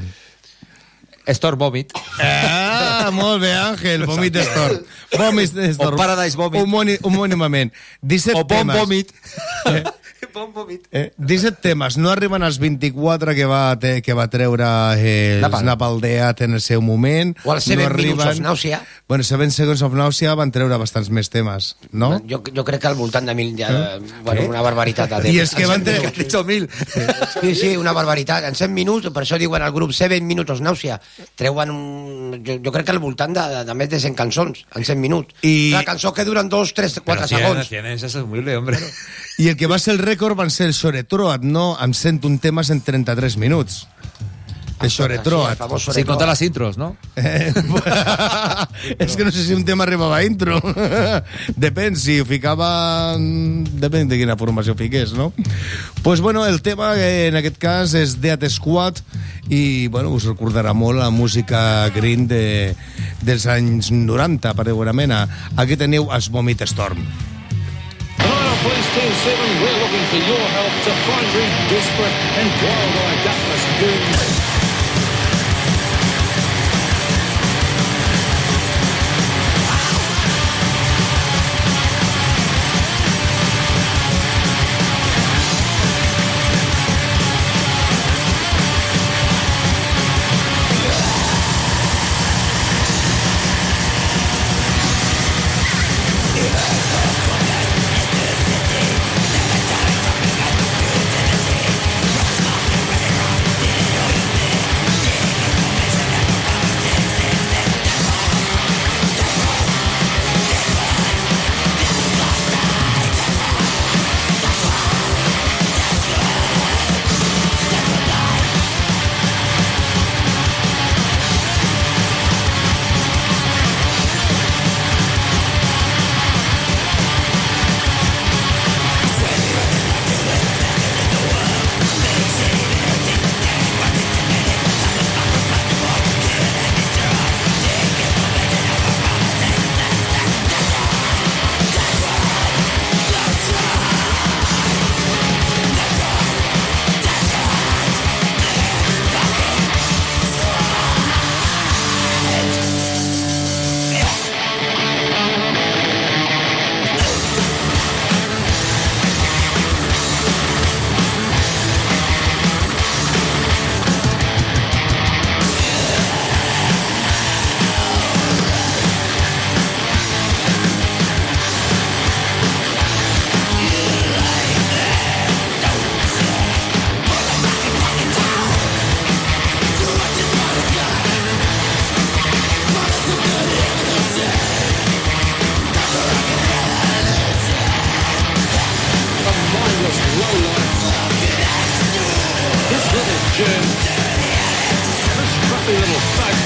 Speaker 8: Storm Vomit.
Speaker 2: Ah, molt bé, Àngel, Vomit Storm. Vomit Storm.
Speaker 8: O Paradise Vomit.
Speaker 2: Homoni, homònimament. disset
Speaker 8: O Bon
Speaker 2: temes.
Speaker 8: Vomit.
Speaker 2: Eh?
Speaker 8: Bon Vomit.
Speaker 2: Eh, disset temes, no arriben als vint-i-quatre que va, te, que va treure eh,
Speaker 8: Napalm.
Speaker 2: Snap Aldeat en el seu moment.
Speaker 7: O el Seven Minutes of Nausea.
Speaker 2: Bueno, Seven Seconds of Nausea van treure bastants més temes, no?
Speaker 7: Jo, jo crec que al voltant de mil... Ja, bueno, una barbaritat. De
Speaker 2: I és que van treure...
Speaker 8: Has dicho mil.
Speaker 7: Sí, sí, una barbaritat. En cent minuts, per això diuen al grup Seven Minutes of Nausea, treuen un... Jo, jo crec que al voltant de, de més de cent cançons, en cent minuts.
Speaker 2: I-
Speaker 7: La cançó que duren dos, tres, quatre segons.
Speaker 8: Tienes, eso es humilde, hombre.
Speaker 2: I el que va ser el rècord van ser el Xoretroat, no? Amb cent un temes en trenta-tres minuts. El Xoretroat.
Speaker 8: Sin contar las intros, ¿no?
Speaker 2: Eh, és que no sé si un tema arribava a intro. Depèn, si ho ficava... Depèn de quina formació fiqués, no? Pues bueno, el tema eh, en aquest cas és Death Squad i, bueno, us recordarà molt la música green de, dels anys noranta, per alguna mena. Aquí teniu els Vomit Storm.
Speaker 12: Police Team seven, we're looking for your help to find these desperate and wild-eyed gutless goons.
Speaker 13: Never
Speaker 12: turn. This scruffy little thug.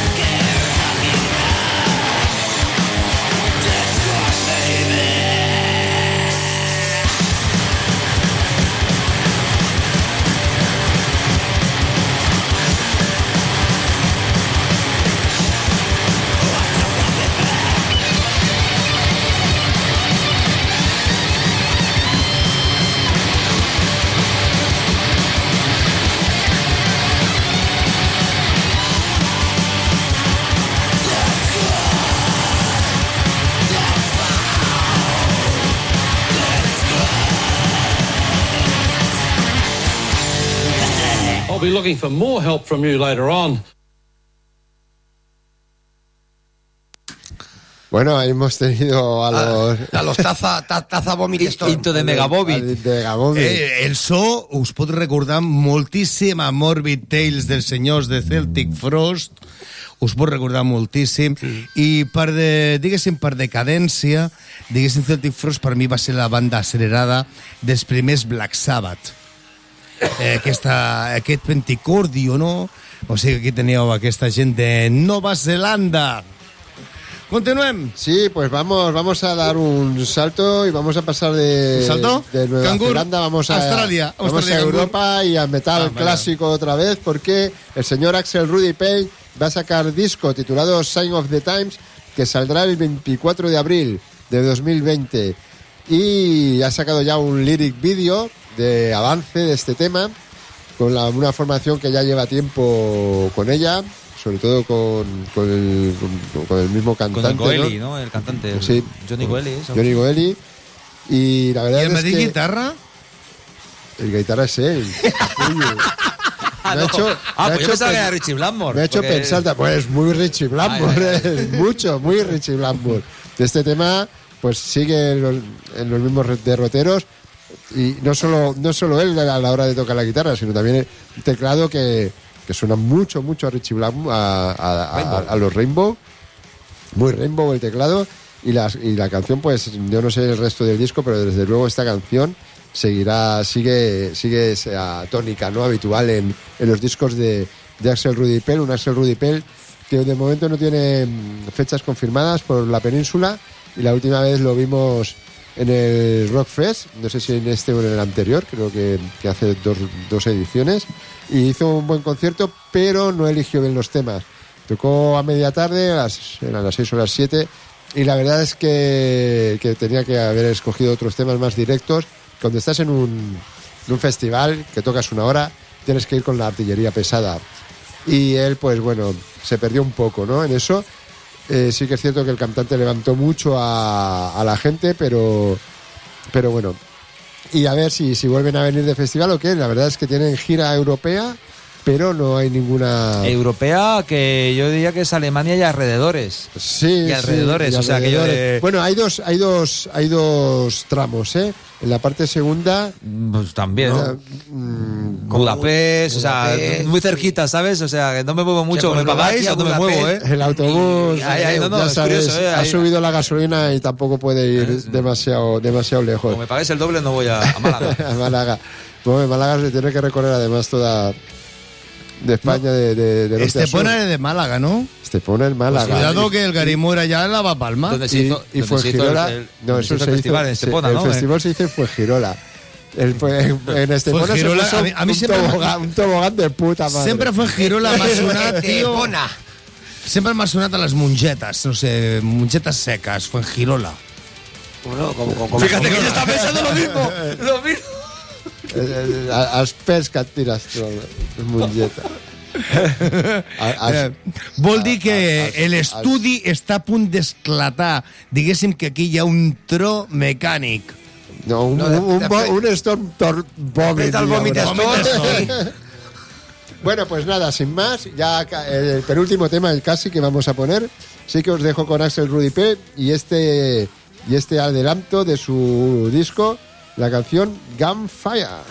Speaker 12: I'll be looking for more help from you later on.
Speaker 6: Bueno, ahí hemos tenido a los...
Speaker 7: A los taza, ta, taza vòmit storm.
Speaker 8: Into de Megabòmit.
Speaker 6: De Megabòmit.
Speaker 2: Eh, el so us pot recordar moltíssim a Morbid Tales dels senyors de Celtic Frost, us pot recordar moltíssim, i per de, diguéssim, per decadència, diguéssim, Celtic Frost per mi va ser la banda acelerada dels primers Black Sabbath. Eh, aquesta, aquest Penticordio, no? O sigui, aquí teníeu aquesta gent de Nova Zelanda. Continuem.
Speaker 6: Sí, pues vamos, vamos a dar un salto y vamos a pasar de,
Speaker 2: ¿Salto?
Speaker 6: de Nueva
Speaker 2: Cangur,
Speaker 6: Zelanda, vamos a
Speaker 2: Australia,
Speaker 6: vamos
Speaker 2: Australia,
Speaker 6: a
Speaker 2: Cangur.
Speaker 6: Europa y al metal
Speaker 2: Ah, vale.
Speaker 6: clásico otra vez, porque el señor Axel Rudy Payne va a sacar disco titulado Sign of the Times, que saldrá el veinticuatro de abril de dos mil veinte, y ha sacado ya un lyric video de avance de este tema, con la, una formación que ya lleva tiempo con ella, sobre todo con, con, el, con, con el mismo
Speaker 8: Con
Speaker 6: cantante.
Speaker 8: el Goeli,
Speaker 6: ¿no?
Speaker 8: ¿no? El cantante. el
Speaker 6: Sí.
Speaker 8: Johnny Goeli. eso.
Speaker 6: Johnny Goeli. Y la verdad
Speaker 2: ¿Y el
Speaker 6: es
Speaker 2: Madrid
Speaker 6: que...
Speaker 2: guitarra?
Speaker 6: El guitarra es él. Uy.
Speaker 8: Ah,
Speaker 6: Me ha
Speaker 8: no.
Speaker 6: hecho-
Speaker 8: Ah,
Speaker 6: me ha
Speaker 8: pues yo
Speaker 6: hecho
Speaker 8: pensaba que
Speaker 6: pen-
Speaker 8: era Richie Blackmore.
Speaker 6: Me ha hecho
Speaker 8: porque-
Speaker 6: pensar, pues muy Richie Blackmore,
Speaker 8: Ay, ay,
Speaker 6: eh, mucho, muy Richie Blackmore. De este tema, pues sigue en los, en los mismos derroteros, y no solo, no solo él a la hora de tocar la guitarra, sino también el teclado que, que suena mucho, mucho a Richie Blackmore, a, a- a- a los Rainbow, muy Rainbow el teclado, y, las, y la canción, pues yo no sé el resto del disco, pero desde luego esta canción seguirá, sigue, sigue esa tónica, ¿no?, habitual en, en los discos de, de Axel Rudy Pell, un Axel Rudy Pell que de momento no tiene mm, fechas confirmadas por la península, y la última vez lo vimos en el Rockfest, no sé si en este o en el anterior, creo que, que hace dos, dos ediciones, y hizo un buen concierto, pero no eligió bien los temas. Tocó a media tarde, a las, eran las seis o las siete, y la verdad es que, que tenía que haber escogido otros temas más directos. Cuando estás en un, en un festival que tocas una hora, tienes que ir con la artillería pesada. Y él, pues bueno, se perdió un poco, ¿no?, en eso. Eh, sí que es cierto que el cantante levantó mucho a, a la gente, pero, pero bueno. Y a ver si, si vuelven a venir de festival o qué. La verdad es que tienen gira europea, pero no hay ninguna...
Speaker 8: Europea, que yo diría que es Alemania y alrededores.
Speaker 6: Sí,
Speaker 8: y alrededores,
Speaker 6: sí, y
Speaker 8: o sea, aquello
Speaker 6: alrededores.
Speaker 8: de...
Speaker 6: Bueno, hay dos, hay dos, hay dos tramos, ¿eh? En la parte segunda...
Speaker 8: Pues también,
Speaker 6: ¿no?
Speaker 8: ¿no? Budapest, o sea,
Speaker 7: Budapest,
Speaker 8: muy cerquita, ¿sabes? O sea, que no me muevo mucho, ¿me pagáis o no me muevo, eh?
Speaker 6: El autobús,
Speaker 8: Ay, ay, no, no,
Speaker 6: ya
Speaker 8: es
Speaker 6: sabes,
Speaker 8: curioso, eh,
Speaker 6: ha
Speaker 8: ahí-
Speaker 6: subido la gasolina y tampoco puede ir demasiado, demasiado lejos.
Speaker 8: Como me pagáis el doble no voy a, a Málaga.
Speaker 6: A Málaga. Bueno, en Málaga se tiene que recorrer además toda de España, de, de, de norte a sur.
Speaker 2: Estepona era de Málaga, ¿no?
Speaker 6: Estepona en Málaga.
Speaker 2: Pues cuidado que el Garimura ya la va a Palma.
Speaker 8: ¿Dónde se
Speaker 6: Y,
Speaker 8: hizo,
Speaker 6: y
Speaker 8: donde
Speaker 6: fue
Speaker 8: se hizo
Speaker 6: Girola.
Speaker 8: el- el-
Speaker 6: No,
Speaker 8: donde
Speaker 6: eso
Speaker 8: se hizo
Speaker 6: se
Speaker 8: el
Speaker 6: hizo.
Speaker 8: festival en
Speaker 6: se-
Speaker 8: Estepona,
Speaker 6: el
Speaker 8: ¿no?
Speaker 6: festival se hizo en Fuengirola. El, fue, en Estepona se
Speaker 2: Fuengirola,
Speaker 6: puso
Speaker 2: a mí- a mí
Speaker 6: un,
Speaker 2: siempre me-
Speaker 6: tobogán, un tobogán de puta madre.
Speaker 2: Sempre fue Girola m'ha sonat, tio.
Speaker 7: Estepona.
Speaker 2: Sempre m'ha sonat a les mongetes, no sé, mongetes seques, Fuengirola.
Speaker 7: Bueno, como, como, como-
Speaker 8: Fíjate que yo estaba pensando lo mismo, lo mismo.
Speaker 6: El- el- a- als pèls que et tires tu, és mongeta. A- als-
Speaker 2: Eh, vol dir que
Speaker 6: als- als-
Speaker 2: l'estudi està a punt d'esclatar. Diguéssim que aquí hi ha un tro mecànic.
Speaker 6: No, un,
Speaker 7: No, de-
Speaker 6: un,
Speaker 7: de-
Speaker 6: un, un storm tor, vomit.
Speaker 7: Aprieta el vómit
Speaker 6: digamos.
Speaker 7: storm.
Speaker 6: Bueno, pues nada, sin más, ya ca- el penúltimo tema, el casi que vamos a poner, sí que os dejo con Axel Rudy P y este, y este adelanto de su disco, la canción Gunfire.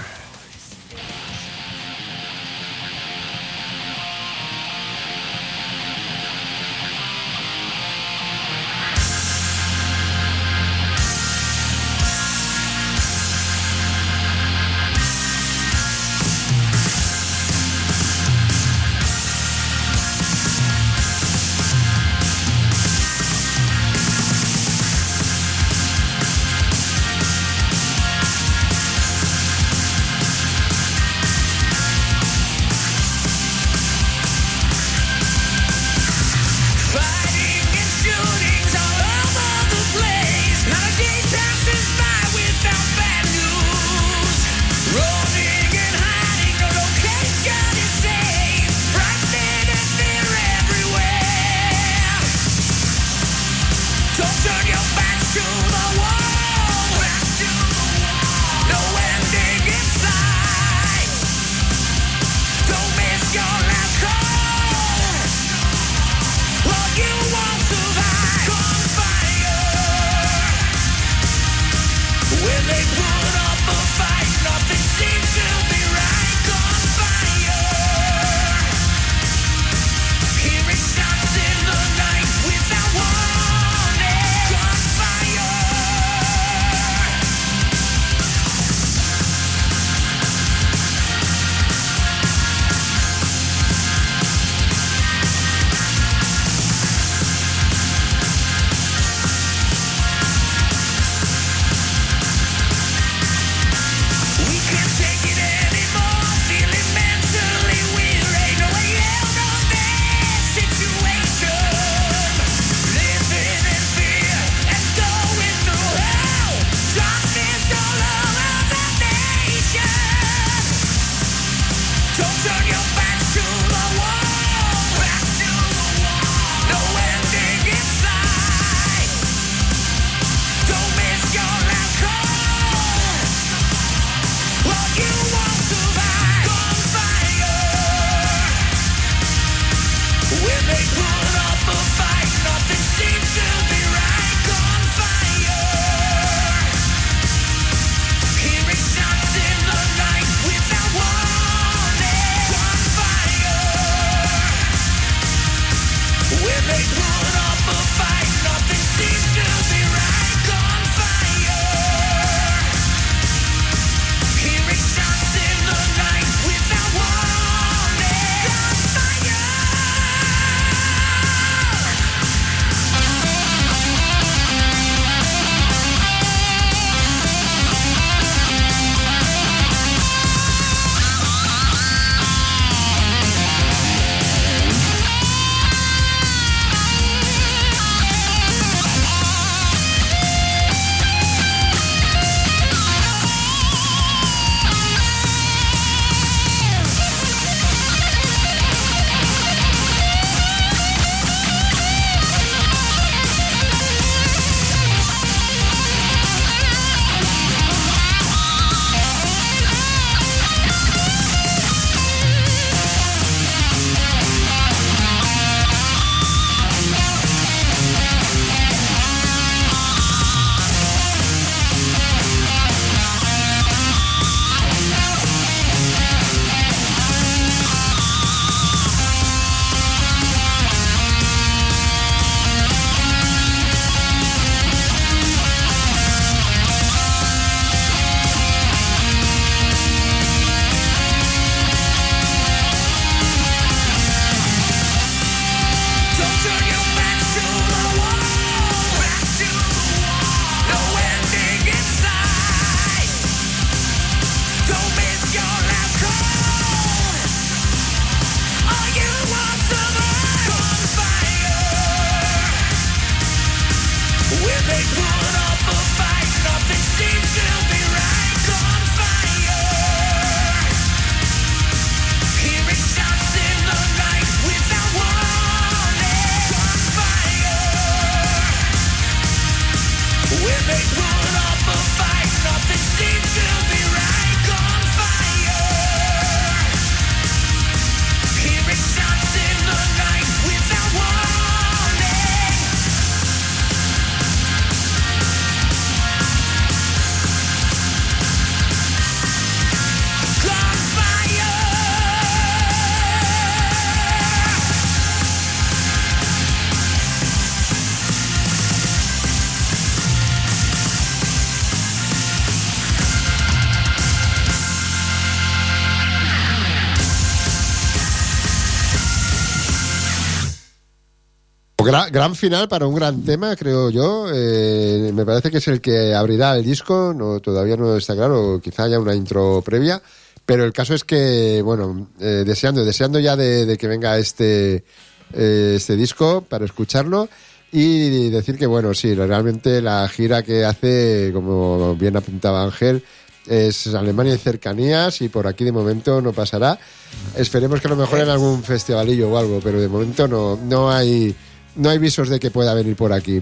Speaker 6: Gran, gran final para un gran tema, creo yo. Eh, me parece que es el que abrirá el disco. No, todavía no está claro. Quizá haya una intro previa. Pero el caso es que, bueno, eh, deseando, deseando ya de, de que venga este, eh, este disco para escucharlo. Y decir que, bueno, sí, realmente la gira que hace, como bien apuntaba Ángel, es Alemania y cercanías, y por aquí de momento no pasará. Esperemos que a lo mejor en algún festivalillo o algo, pero de momento no, no hay... No hay visos de que pueda venir por aquí.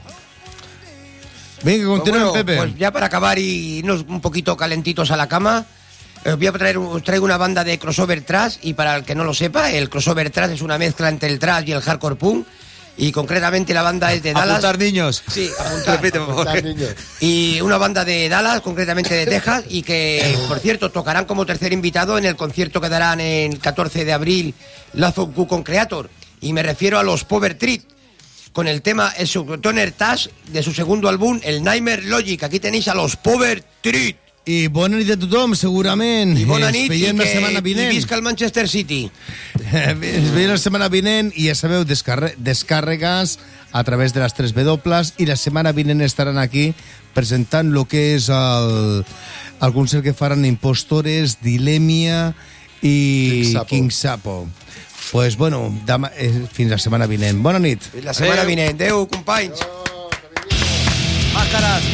Speaker 2: Venga, continúa,
Speaker 7: pues bueno,
Speaker 2: Pepe.
Speaker 7: Pues ya para acabar y irnos un poquito calentitos a la cama, os voy a traer, os traigo una banda de crossover thrash, y para el que no lo sepa, el crossover thrash es una mezcla entre el thrash y el hardcore punk, y concretamente la banda es de Dallas.
Speaker 8: Apuntar, niños.
Speaker 7: Sí, apuntar.
Speaker 8: Repite, por favor.
Speaker 6: Apuntar, niños.
Speaker 7: Y una banda de Dallas, concretamente de Texas, y que, por cierto, tocarán como tercer invitado en el concierto que darán el catorce de abril Lazo Q con Creator. Y me refiero a los Power Trip, con el tema Exotoner Tash de su segundo álbum, el Nightmare Logic. Aquí tenéis a los Power Trip.
Speaker 2: I bona nit a tothom, segurament.
Speaker 7: I bona nit,
Speaker 2: Ens veiem
Speaker 7: i,
Speaker 2: la
Speaker 7: que,
Speaker 2: setmana vinent.
Speaker 7: i visca el Manchester City.
Speaker 2: Ens veiem la setmana vinent i ja sabeu, descarre descàrregues a través de les tres W, i la setmana vinent estaran aquí presentant el que és el, el concert que faran Impostores, Dilemia i
Speaker 6: King Sapo.
Speaker 2: King Sapo. Pues bueno, dama, eh, fins la setmana vinent. Bona nit.
Speaker 7: Fins la setmana vinent. Adéu, companys.
Speaker 8: Máscaras.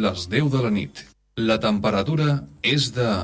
Speaker 11: les deu de la nit. La temperatura és de